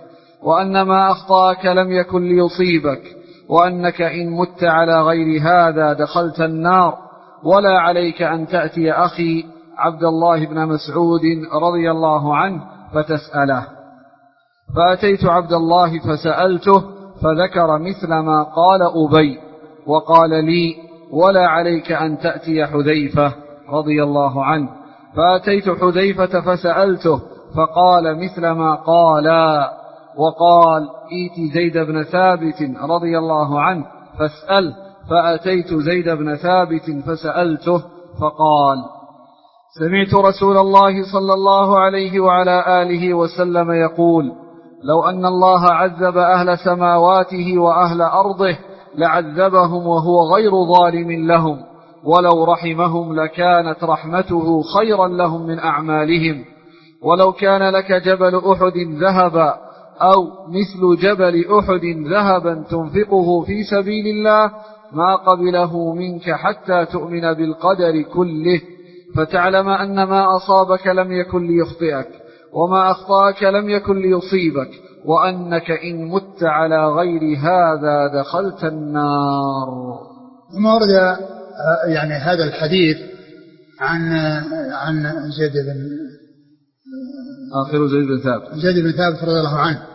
وأن ما أخطأك لم يكن ليصيبك، وأنك إن مت على غير هذا دخلت النار، ولا عليك أن تأتي أخي عبد الله بن مسعود رضي الله عنه فتسأله. فأتيت عبد الله فسألته فذكر مثل ما قال أبي، وقال لي: ولا عليك أن تأتي حذيفة رضي الله عنه. فأتيت حذيفة فسألته فقال مثل ما قالا، وقال: إيت زيد بن ثابت رضي الله عنه فاسأل. فأتيت زيد بن ثابت فسألته فقال: سمعت رسول الله صلى الله عليه وعلى آله وسلم يقول: لو أن الله عذب أهل سماواته وأهل أرضه لعذبهم وهو غير ظالم لهم، ولو رحمهم لكانت رحمته خيرا لهم من أعمالهم. ولو كان لك جبل أحد ذهبا أو مثل جبل أحد ذهبا تنفقه في سبيل الله ما قبله منك حتى تؤمن بالقدر كله، فتعلم أن ما أصابك لم يكن ليخطئك، وما أخطأك لم يكن ليصيبك، وأنك إن مت على غير هذا دخلت النار. ثم ورد يعني هذا الحديث عن عن زيد بن آخر زيد بن ثابت زيد بن ثابت رضي الله عنه،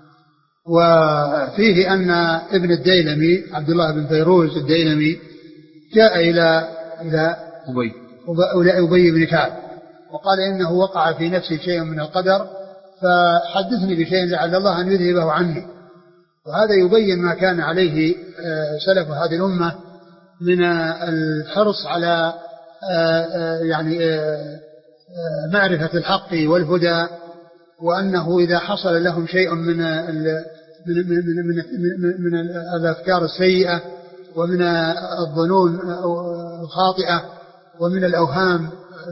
وفيه أن ابن الديلمي عبد الله بن فيروز الديلمي جاء إلى إلى أبي أبي بن كعب وقال إنه وقع في نفسي شيء من القدر فحدثني بشيء لعل الله أن يذهبه عني. وهذا يبين ما كان عليه سلف هذه الأمة من الحرص على يعني معرفة الحق والهدى، وأنه إذا حصل لهم شيء من من من من, من الأفكار السيئة ومن الظنون الخاطئة ومن الأوهام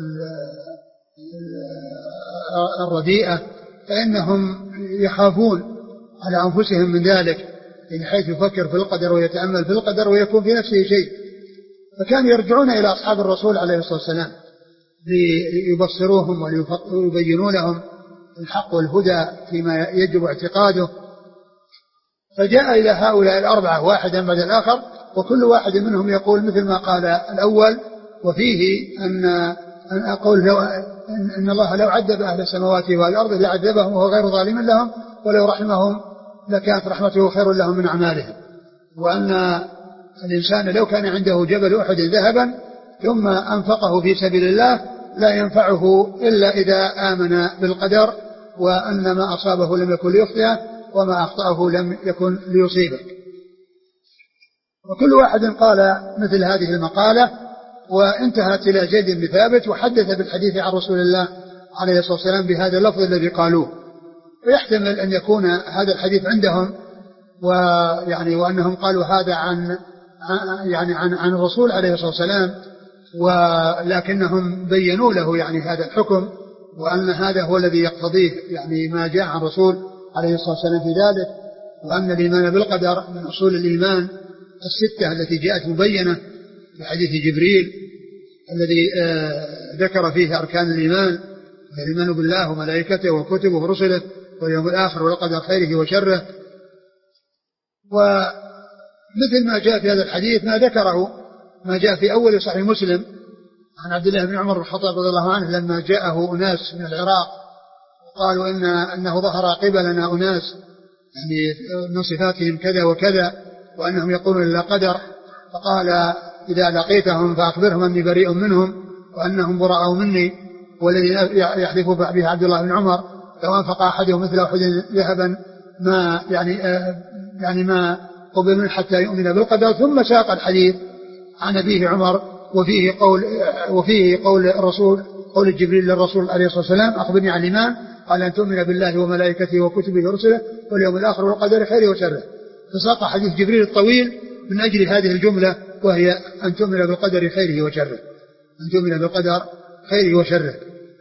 الرديئة فإنهم يخافون على أنفسهم من ذلك، من حيث يفكر في القدر ويتأمل في القدر ويكون في نفسه شيء. فكانوا يرجعون إلى أصحاب الرسول عليه الصلاة والسلام ليبصروهم ويبينون لهم الحق والهدى فيما يجب اعتقاده. فجاء إلى هؤلاء الأربعة واحدا بعد الآخر، وكل واحد منهم يقول مثل ما قال الأول، وفيه أن أن أقول لو إن الله لو عذب أهل السماوات والأرض لعذبهم وهو غير ظالم لهم، ولو رحمهم لكانت رحمته خير لهم من أعمالهم. وأن الإنسان لو كان عنده جبل أحد ذهبا ثم أنفقه في سبيل الله لا ينفعه إلا إذا آمن بالقدر، وأن ما أصابه لم يكن ليخطئه وما أخطأه لم يكن ليصيبه. وكل واحد قال مثل هذه المقالة، وانتهت إلى زيد بن ثابت وحدث بالحديث عن رسول الله عليه الصلاة والسلام بهذا اللفظ الذي قالوه. ويحتمل أن يكون هذا الحديث عندهم ويعني وأنهم قالوا هذا عن يعني عن عن الرسول عليه الصلاة والسلام، ولكنهم بينوا له يعني هذا الحكم، وأن هذا هو الذي يقتضيه يعني ما جاء عن الرسول عليه الصلاة والسلام في ذلك، وأن الإيمان بالقدر من أصول الإيمان الستة التي جاءت مبينة في حديث جبريل الذي آه ذكر فيه أركان الإيمان: الإيمان بالله وملائكته وكتبه ورسله واليوم الآخر والقدر خيره وشره. ومثل ما جاء في هذا الحديث ما ذكره ما جاء في أول صحيح مسلم عن عبد الله بن عمر بن الخطاب رضي الله عنه لما جاءه أناس من العراق وقالوا إن أنه ظهر قبلنا أناس يعني من صفاتهم كذا وكذا وأنهم يقولون لا قدر، فقال: إذا لقيتهم فأخبرهم أني بريء منهم وأنهم براء مني. والذي يحلف به عبد الله بن عمر لو أنفق أحدهم مثل أحد ذهبا ما يعني آه يعني ما قبل حتى يؤمن بالقدر. ثم ساق الحديث عن أبيه عمر وفيه قول وفيه قول الرسول قول جبريل للرسول عليه الصلاة والسلام: أخبرني عن الإيمان، قال: أن تؤمن بالله وملائكته وكتبه ورسله واليوم الآخر والقدر خيره وشره. فساق حديث جبريل الطويل من أجل هذه الجملة، وهي أن تؤمن بالقدر خيره وشره، أن تؤمن بالقدر خيره وشره.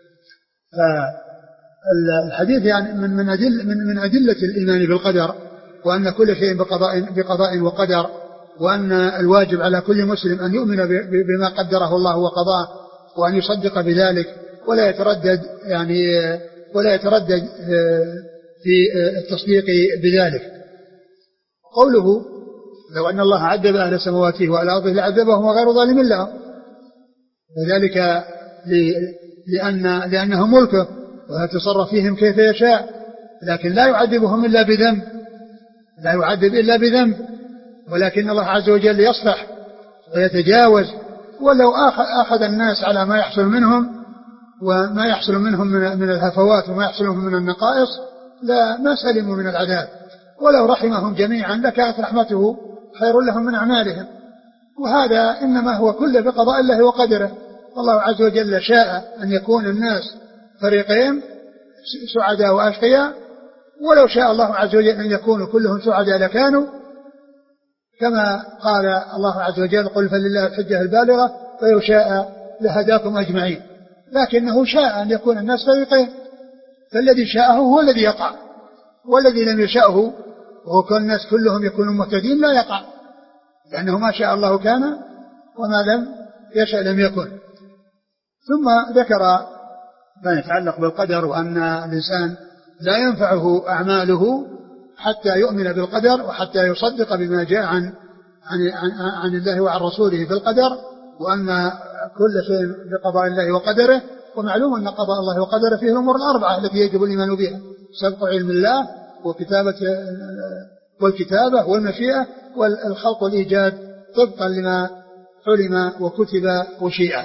فالحديث يعني من من أدل من من أدلة الإيمان بالقدر، وأن كل شيء بقضاء بقضاء وقدر، وأن الواجب على كل مسلم أن يؤمن بما قدره الله وقضاه، وأن يصدق بذلك ولا يتردد يعني ولا يتردد في التصديق بذلك. قوله لو أن الله عذب أهل سماواته والأرض لعذبهم وغير ظالم لهم، وذلك لأن لأنه ملكه ويتصرف فيهم كيف يشاء، لكن لا يعذبهم إلا بذنب، لا يعذب إلا بذنب، ولكن الله عز وجل يصلح ويتجاوز. ولو أخذ الناس على ما يحصل منهم وما يحصل منهم من الهفوات وما يحصل منهم من النقائص لا ما سلموا من العذاب، ولو رحمهم جميعا لكانت رحمته خير لهم من أعمالهم. وهذا إنما هو كله بقضاء الله وقدره. الله عز وجل شاء أن يكون الناس فريقين سعداء وأشقياء، ولو شاء الله عز وجل أن يكونوا كلهم سعداء لكانوا، كما قال الله عز وجل قل فلله الحجة البالغة ولو شاء لهداكم أجمعين، لكنه شاء أن يكون الناس فريقين، فالذي شاءه هو الذي يقع، والذي لم يشاءه وهو كل الناس كلهم يكونوا مهتدين لا يقع، لأنه ما شاء الله كان وما لم يشاء لم يكن. ثم ذكر ما يتعلق بالقدر، وأن الإنسان لا ينفعه أعماله حتى يؤمن بالقدر وحتى يصدق بما جاء عن, عن, عن, عن الله وعن رسوله في القدر، وأن كل شيء بقضاء الله وقدره. ومعلوم أن قضاء الله وقدره فيه الأمور الأربعة التي يجب الإيمان بها: سبق علم الله وكتابة والكتابة والمشيئة والخلق والإيجاد طبقا لما علم وكتب وشيئا.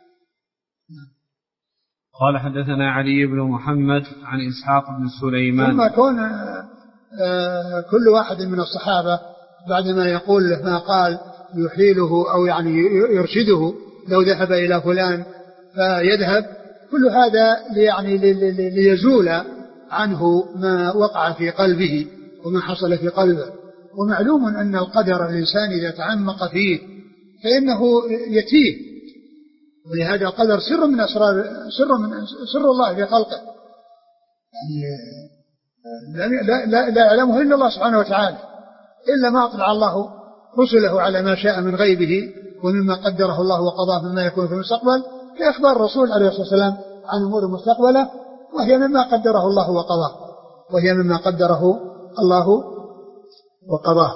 قال حدثنا علي بن محمد عن إسحاق بن سليمان. ثم كون كل واحد من الصحابة بعدما يقول له ما قال يحيله أو يعني يرشده لو ذهب إلى فلان فيذهب، كل هذا يعني ليزول عنه ما وقع في قلبه وما حصل في قلبه. ومعلوم أن القدر الإنسان إذا تعمق فيه فإنه يتيه، ولهذا القدر سر من أسرار سر من سر الله في خلقه، يعني لا, لا, لا يعلمه إلا الله سبحانه وتعالى، إلا ما أطلع الله رسله على ما شاء من غيبه ومما قدره الله وقضاه مما يكون في المستقبل، كأخبار الرسول عليه الصلاة والسلام عن أمور المستقبلة، وهي مما قدره الله وقضاه وهي مما قدره الله وقضاه.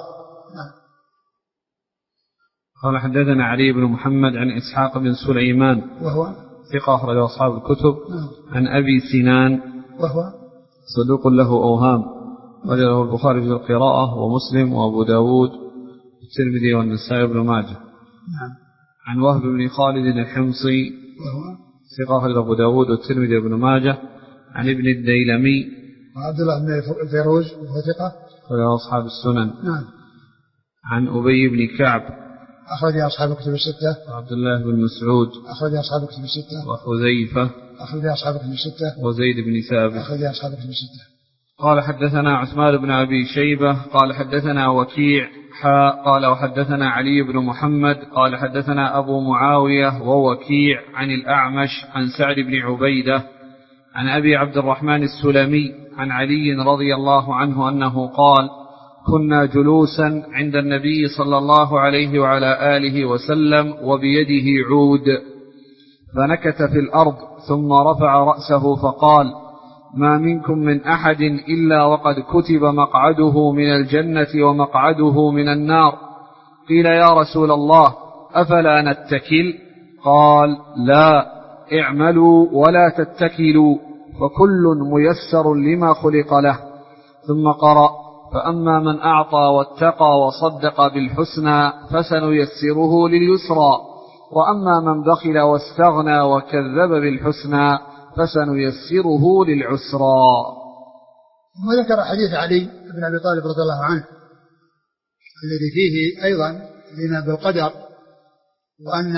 قال حدثنا علي بن محمد عن إسحاق بن سليمان وهو ثقة أخرج أصحاب الكتب. عن أبي سنان وهو صدوق له أوهام وجده البخاري في القراءة ومسلم وأبو داود والترمذي والنسائي وابن ماجه. عن وهب بن خالد الحمصي وهو ثقة أخرج أبو داود والترمذي وابن ماجه. عن ابن الديلمي وعبد الله بن الفيروز وهو ثقة أخرج أصحاب السنن. نعم. عن أبي بن كعب أخرج أصحاب الكتب الستة. وعبد الله بن مسعود أخرج أصحاب الكتب الستة. وحذيفة أخرج أصحاب الكتب الستة. وزيد بن ثابت أخرج أصحاب الكتب الستة. قال حدثنا عثمان بن أبي شيبة قال حدثنا وكيع حاء قال وحدثنا علي بن محمد قال حدثنا أبو معاوية ووكيع عن الأعمش عن سعد بن عبيدة عن أبي عبد الرحمن السلمي عن علي رضي الله عنه أنه قال كنا جلوسا عند النبي صلى الله عليه وعلى آله وسلم وبيده عود فنكت في الأرض ثم رفع رأسه فقال ما منكم من أحد إلا وقد كتب مقعده من الجنة ومقعده من النار. قيل يا رسول الله أفلا نتكل؟ قال لا، اعملوا ولا تتكلوا فكل ميسر لما خلق له. ثم قرأ فأما من أعطى واتقى وصدق بالحسنى فسنيسره لليسرى وأما من بخل واستغنى وكذب بالحسنى فسنيسره للعسرى. وذكر حديث علي بن أبي طالب رضي الله عنه الذي فيه أيضا الإيمان بالقدر، وأن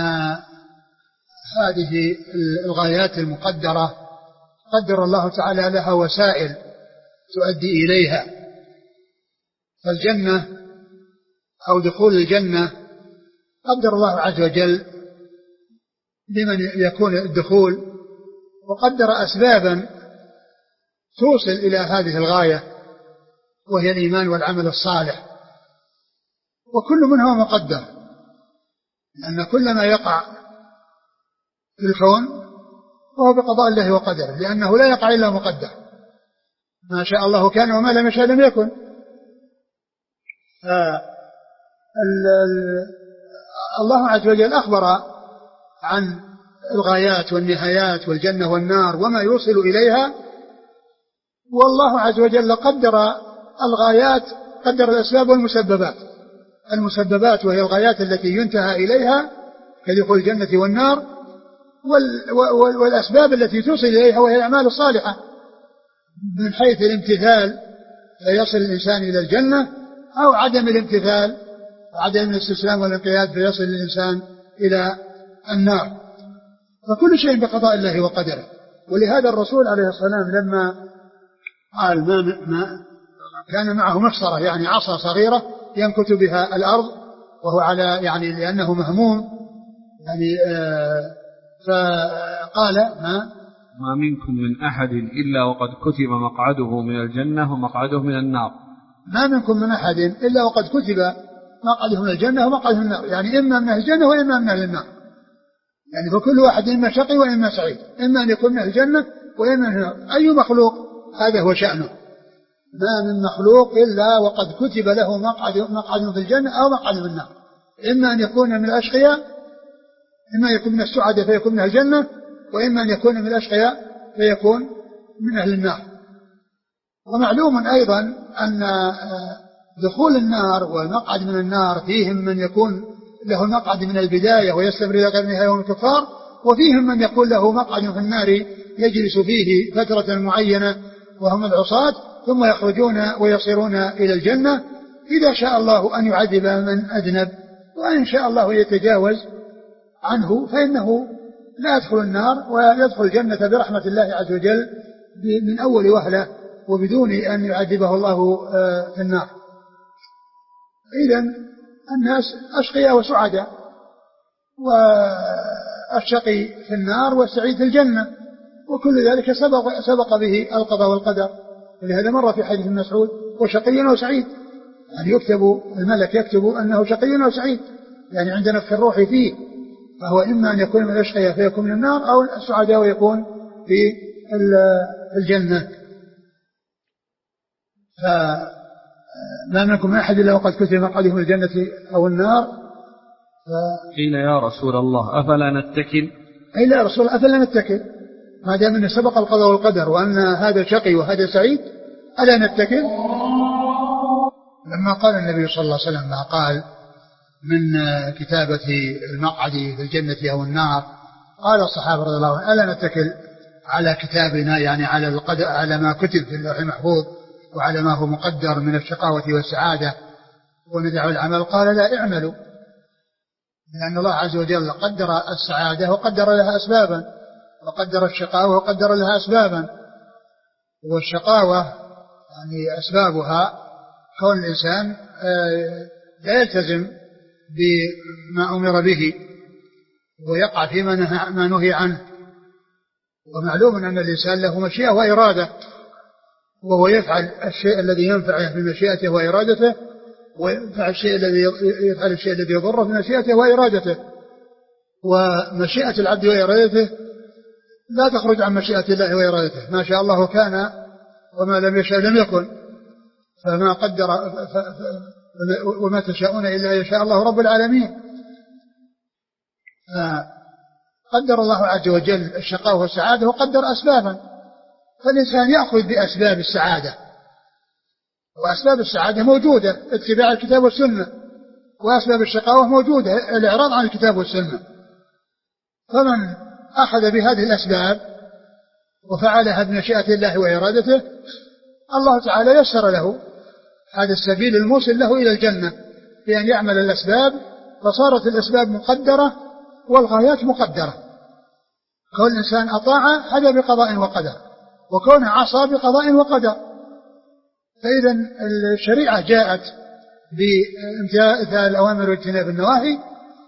هذه الغايات المقدرة قدر الله تعالى لها وسائل تؤدي إليها، فالجنة أو دخول الجنة قدر الله عز وجل لمن يكون الدخول، وقدر أسبابا توصل إلى هذه الغاية وهي الإيمان والعمل الصالح، وكل منها مقدر، لأن كل ما يقع في الكون وهو بقضاء الله وقدره، لأنه لا يقع إلا مقدر، ما شاء الله كان وما لم يشاء لم يكن. آه الله عز وجل أخبر عن الغايات والنهايات والجنة والنار وما يوصل إليها، والله عز وجل قدر الغايات، قدر الأسباب والمسببات. المسببات وهي الغايات التي ينتهى إليها كدخول الجنة والنار، والأسباب التي توصل إليها وهي الأعمال الصالحة من حيث الامتثال فيصل الإنسان إلى الجنة، أو عدم الامتثال عدم الاستسلام والانقياد فيصل الإنسان إلى النار. فكل شيء بقضاء الله وقدره. ولهذا الرسول عليه الصلاة والسلام لما قال ما, ما كان معه مفصرة يعني عصا صغيرة ينكت بها الأرض وهو على يعني لأنه مهموم يعني آه فقال ما ما منكم من أحد إلا وقد كتب مقعده من الجنة ومقعده من النار. ما منكم من أحد إلا وقد كتب مقعده من الجنة ومقعده من النار، يعني إما من الجنة وإما من النار، يعني فكل واحد إما شقي وإما سعيد، إما أن يكون من الجنة وإما من النار. أي مخلوق هذا هو شأنه، ما من مخلوق إلا وقد كتب له مقعد مقعد في الجنة أو مقعد في النار، إما أن يكون من الأشقياء، إما يكون من السعداء فيكون من الجنة، وإما أن يكون من الأشقياء فيكون من أهل النار. ومعلوم أيضا أن دخول النار والمقعد من النار فيهم من يكون له المقعد من البداية ويستمر إلى غير نهاية يوم الكفار، وفيهم من يكون له مقعد في النار يجلس فيه فترة معينة وهم العصاة، ثم يخرجون ويصيرون إلى الجنة إذا شاء الله أن يعذب من أذنب، وإن شاء الله يتجاوز عنه فإنه لا يدخل النار ويدخل الجنة برحمة الله عز وجل من أول وهلة وبدون أن يعذبه الله في النار. إذن الناس أشقياء وسعداء، والشقي في النار والسعيد في الجنة، وكل ذلك سبق, سبق به القضاء والقدر. ولهذا مر في حديث مسعود وشقي وسعيد، يعني يكتب الملك يكتب أنه شقي وسعيد، يعني عند نفخ الروح فيه، فهو إما أن يكون من الأشقياء فيكون من النار، أو السعداء ويكون في الجنة. فما منكم من أحد إلا وقد كتب مقعده من الجنة أو النار. ف... قيل يا رسول الله أفلا نتكل؟ أي لا يا رسول الله أفلا نتكل، ما دام أن سبق القضاء والقدر وأن هذا شقي وهذا سعيد ألا نتكل؟ لما قال النبي صلى الله عليه وسلم ما قال من كتابة المقعد في الجنة أو النار، قال الصحابة رضي الله عنهم ألا نتكل على كتابنا، يعني على القدر، على ما كتب في اللوح المحفوظ وعلى ما هو مقدر من الشقاوة والسعادة وندع العمل؟ قال لا، اعملوا، لأن الله عز وجل قدر السعادة وقدر لها أسبابا، وقدر الشقاوة وقدر لها أسبابا. والشقاوة يعني أسبابها كون الإنسان لا يلتزم بما أمر به ويقع فيما ما نهي عنه. ومعلوم أن الإنسان له مشيئة وإرادة، وهو يفعل الشيء الذي ينفعه بمشيئته وإرادته، ويفعل الشيء الذي يفعل الشيء الذي يضره بمشيئته وإرادته. ومشيئة العبد وإرادته لا تخرج عن مشيئة الله وإرادته، ما شاء الله كان وما لم يشاء لم يكن، فما قدر ف... ف... وما تشاءون إلا يشاء الله رب العالمين. قدر الله عز وجل الشقاء والسعادة وقدر أسبابا، فالإنسان يأخذ بأسباب السعادة، وأسباب السعادة موجودة اتباع الكتاب والسنة، وأسباب الشقاوة موجودة الإعراض عن الكتاب والسنة. فمن أخذ بهذه الأسباب وفعلها بمشيئة الله وإرادته الله تعالى يسر له هذا السبيل الموصل له إلى الجنة بأن يعمل الأسباب، فصارت الأسباب مقدرة والغايات مقدرة. كون الإنسان أطاع هذا بقضاء وقدر، وكون عصى بقضاء وقدر. فإذا الشريعة جاءت بامتثال الأوامر واجتناب النواهي،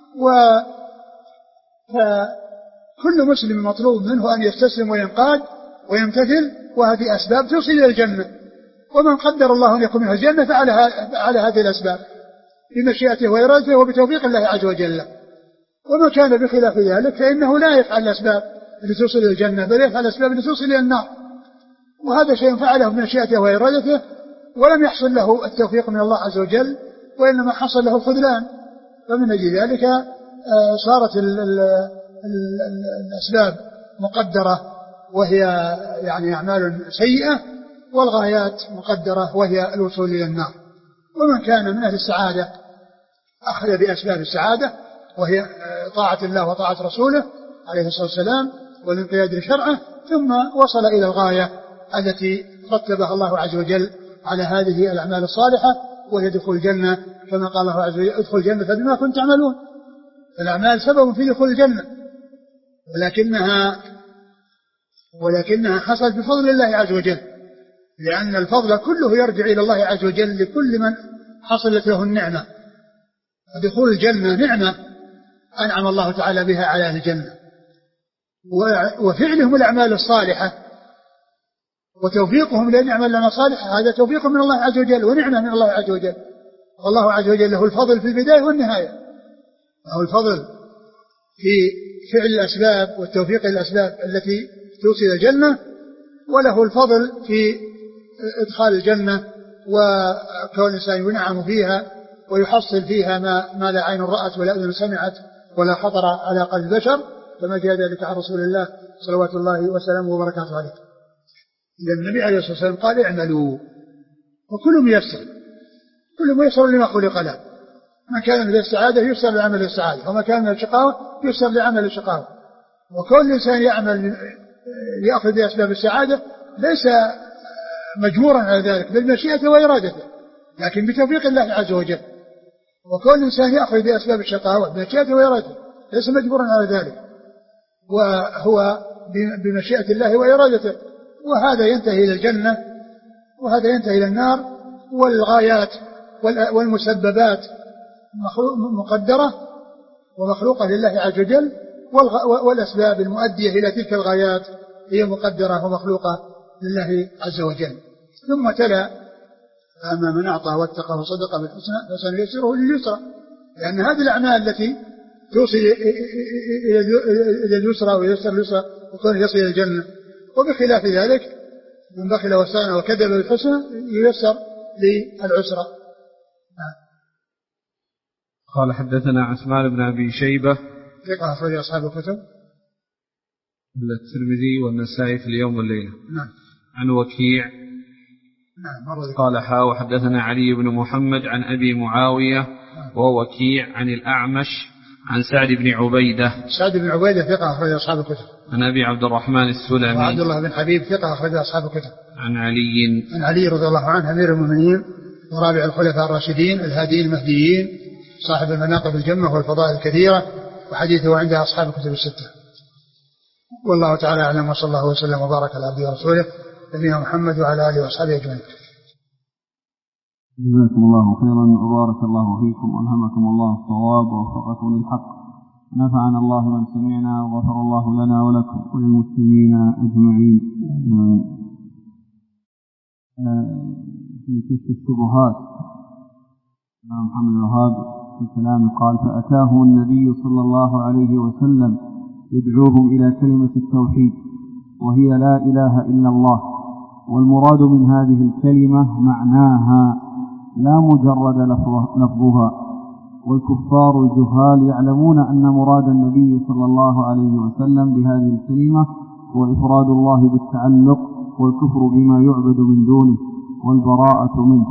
وكل مسلم مطلوب منه أن يستسلم وينقاد ويمتثل، وهذه أسباب توصل إلى الجنة. ومن قدر الله أن يكون من الجنة فعلى هذه الأسباب بمشيئته وإرادته وبتوفيق الله عز وجل. وما كان بخلاف ذلك فإنه لا يفعل الأسباب اللي توصل إلى الجنة، بل يفعل الأسباب اللي توصل إلى النار. وهذا شيء فعله بمشيئته وإرادته، ولم يحصل له التوفيق من الله عز وجل، وإنما حصل له الخذلان. فمن أجل ذلك صارت ال ال ال ال الأسباب مقدرة وهي يعني أعمال سيئة، والغايات مقدرة وهي الوصول إلى النار. ومن كان من أهل السعادة أخذ بأسباب السعادة، وهي طاعة الله وطاعة رسوله عليه الصلاة والسلام والانقياد لشرعه، ثم وصل إلى الغاية التي رتبها الله عز وجل على هذه الأعمال الصالحة، وهي دخول الجنة، كما قال الله عز وجل ادخل الجنة بما كنت تعملون. الأعمال سبب في دخول الجنة، ولكنها ولكنها حصلت بفضل الله عز وجل، لأن الفضل كله يرجع إلى الله عز وجل لكل من حصلت له النعمة. ودخول الجنة نعمة أنعم الله تعالى بها على أهل الجنة، وفعلهم الأعمال الصالحة وتوفيقهم لأن يعمل الأعمال الصالحة هذا توفيق من الله عز وجل ونعمة من الله عز وجل. والله عز وجل له الفضل في البداية والنهاية، له الفضل في فعل الأسباب والتوفيق الأسباب التي توصل الجنة، وله الفضل في إدخال الجنة وكون الإنسان ينعم فيها ويحصل فيها ما, ما لا عين رأت ولا أذن سمعت ولا خطر على قلب بشر، كما جاء ذلك عن رسول الله صلوات الله وسلامه وبركاته عليه. إذا النبي عليه الصلاة والسلام قال اعملوا وكل ميسر، كل ميسر لما خلق له. من كان من السعادة يسر لعمل السعادة، وما كان من الشقاوة يسر لعمل الشقاوة. وكل إنسان يعمل يأخذ بأسباب السعادة ليس مجبورا على ذلك بالمشيئة وإرادته، لكن بتوفيق الله عز وجل. وكل إنسان يأخذ بأسباب الشقاوة بمشيئة وإرادته ليس مجبورا على ذلك، وهو بمشيئة الله وإرادته. وهذا ينتهي إلى الجنة وهذا ينتهي إلى النار. والغايات والمسببات مقدرة ومخلوقة لله عز وجل، والأسباب المؤدية إلى تلك الغايات هي مقدرة ومخلوقة لله عز وجل. ثم تلا أما من أعطى واتقى وصدق بالحسنى فسنيسره لليسرى، لأن هذه الأعمال التي توصل إلى اليسرى ويسر اليسرى وكون يصل إلى الجنة. وبخلاف ذلك من بخل واستغنى وكذب بالحسنى ييسر للعسرى. قال حدثنا عثمان بن أبي شيبة ثقة أخرج أصحاب الكتب الترمذي والنسائي في اليوم والليلة. نعم. عن وكيع. نعم. قال حا وحدثنا علي بن محمد عن أبي معاوية وهو وكيع عن الأعمش عن سعد بن عبيدة. سعد بن عبيدة ثقة أخرج أصحاب الكتب. عن أبي عبد الرحمن السلمي وعبد الله بن حبيب ثقة أخرج أصحاب الكتب. عن علي عن علي رضي الله عنه أمير المؤمنين ورابع الخلفاء الراشدين الهاديين المهديين صاحب المناقب الجمة والفضائل الكثيرة، وحديثه عند أصحاب الكتب الستة. والله تعالى أعلم، وصلى الله وسلم وبارك على عبده ورسوله نبينا محمد وعلى آله وأصحابه أجمعين. جزاكم الله خيرا وبارك الله فيكم وألهمكم الله الصواب ووفقكم للحق، نفعنا الله من سمعنا وغفر الله لنا ولكم وللمسلمين أجمعين. في كشف الشبهات محمد الوهاب في كلامه قال فأتاه النبي صلى الله عليه وسلم يدعوهم إلى كلمة التوحيد وهي لا إله إلا الله، والمراد من هذه الكلمة معناها لا مجرد لفظها. والكفار الجهال يعلمون أن مراد النبي صلى الله عليه وسلم بهذه الكلمة هو إفراد الله بالتعلق والكفر بما يعبد من دونه والبراءة منه.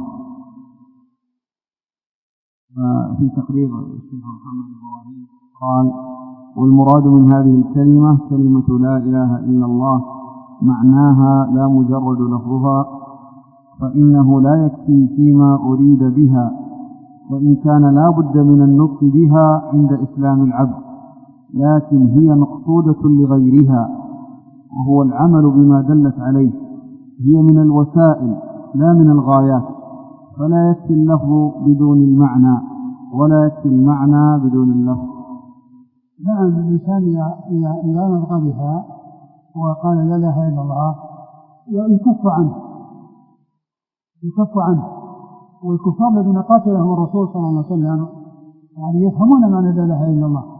في تقرير الشيخ محمد إبراهيم قال والمراد من هذه الكلمة كلمة لا إله إلا الله معناها لا مجرد لفظها، فإنه لا يكفي فيما أريد بها، وإن كان لا بد من النطق بها عند إسلام العبد، لكن هي مقصودة لغيرها وهو العمل بما دلت عليه. هي من الوسائل لا من الغايات، فلا يكفي اللفظ بدون المعنى ولا يكفي المعنى بدون اللفظ. نعم، الإنسان إذا نطق بها وقال لا إله إلا الله يكف عنه يكف عنه والكفار الذين قاتلهم الرسول صلى الله عليه وسلم يعني يفهمون معنى لا إله إلا الله.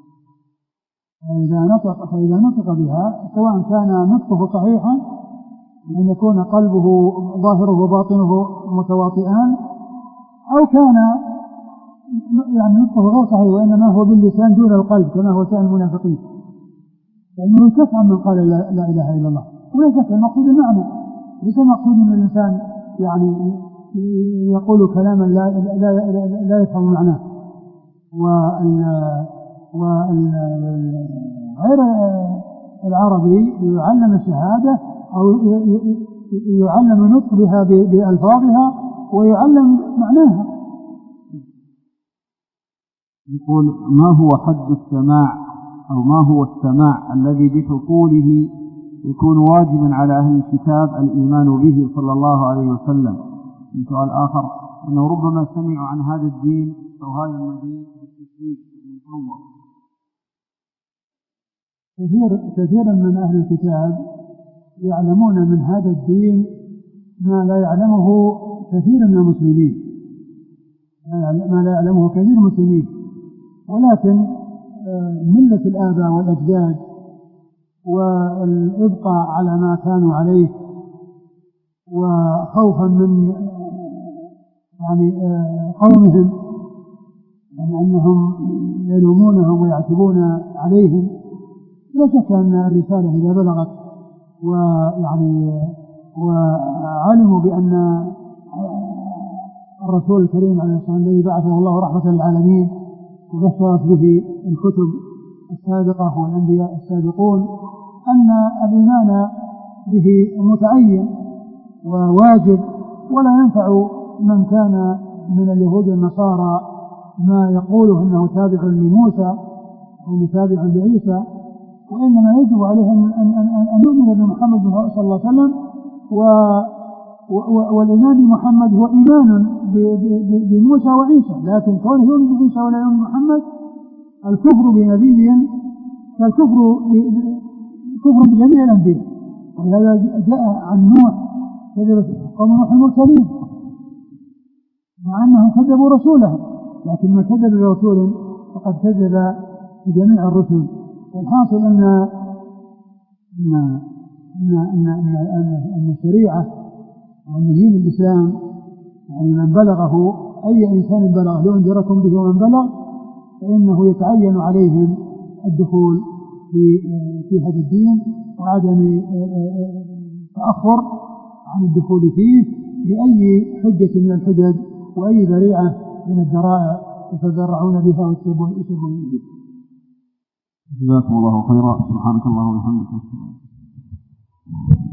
فإذا نطق فإذا نطق بها سواء كان نطقه صحيحا أن يكون قلبه ظاهره وباطنه متواطئان، أو كان يعني نطقه غير صحيح وإنما هو باللسان دون القلب كما هو شأن المنافقين، لأنه يكفى من قال لا, لا إله إلا الله، وليس المقصود المعنى، ليس المقصود من الإنسان يعني يقول كلاما لا, لا, لا, لا يفهم معناه. وغير العربي يعلم الشهادة أو يعلم نطق بها بألفاظها ويعلم معناها. يقول: ما هو حد السماع أو ما هو السماع الذي بحصوله يكون واجبا على أهل الكتاب الإيمان به صلى الله عليه وسلم؟ من سؤال آخر: أنه ربما سمعوا عن هذا الدين أو هذا النبي بالتسويق المصور. كثير كثيرا من أهل الكتاب يعلمون من هذا الدين ما لا يعلمه كثير من المسلمين، ما لا يعلمه كثير من المسلمين، ولكن ملة الآباء والأجداد والإبقاء على ما كانوا عليه وخوفا من يعني قومهم يعني أنهم يلومونهم ويعتبون عليهم، لا شك أن الرسالة إذا بلغت ويعني وعلموا بأن الرسول الكريم عليه الصلاة والسلام الذي بعثه الله رحمة للعالمين وبشرت به الكتب السابقة والأنبياء السابقون، أن الإيمان به متعين وواجب، ولا ينفع من كان من اليهود والنصارى ما يقوله أنه تابع لموسى أو تابع لعيسى، وإنما يجب عليهم أن, أن, أن يؤمن بمحمد صلى الله عليه وسلم، والإيمان بمحمد هو إيمان بموسى وعيسى، لكن كونه يؤمن بعيسى ولا يؤمن بمحمد الكفر بنبي كالكفر كفر بجميع الأنبياء. ولهذا جاء عن نوح كذب قوم نوح المرسلين مع أنهم كذبوا رسولهم، لكن ما كذب برسول فقد كذب بجميع الرسل. والحاصل أن أن أن أن أن أن الشريعة وأن دين الإسلام يعني من بلغه أي إنسان بلغ لأنذركم به ومن بلغ فإنه يتعين عليهم الدخول في في هذا الدين وعدم تأخر عن الدخول فيه بأي حجة من الحجج وأي ذريعة من الذرائع يتذرعون بها ويسبون بها. جزاكم الله خيرا. سبحانك اللهم وبحمدك.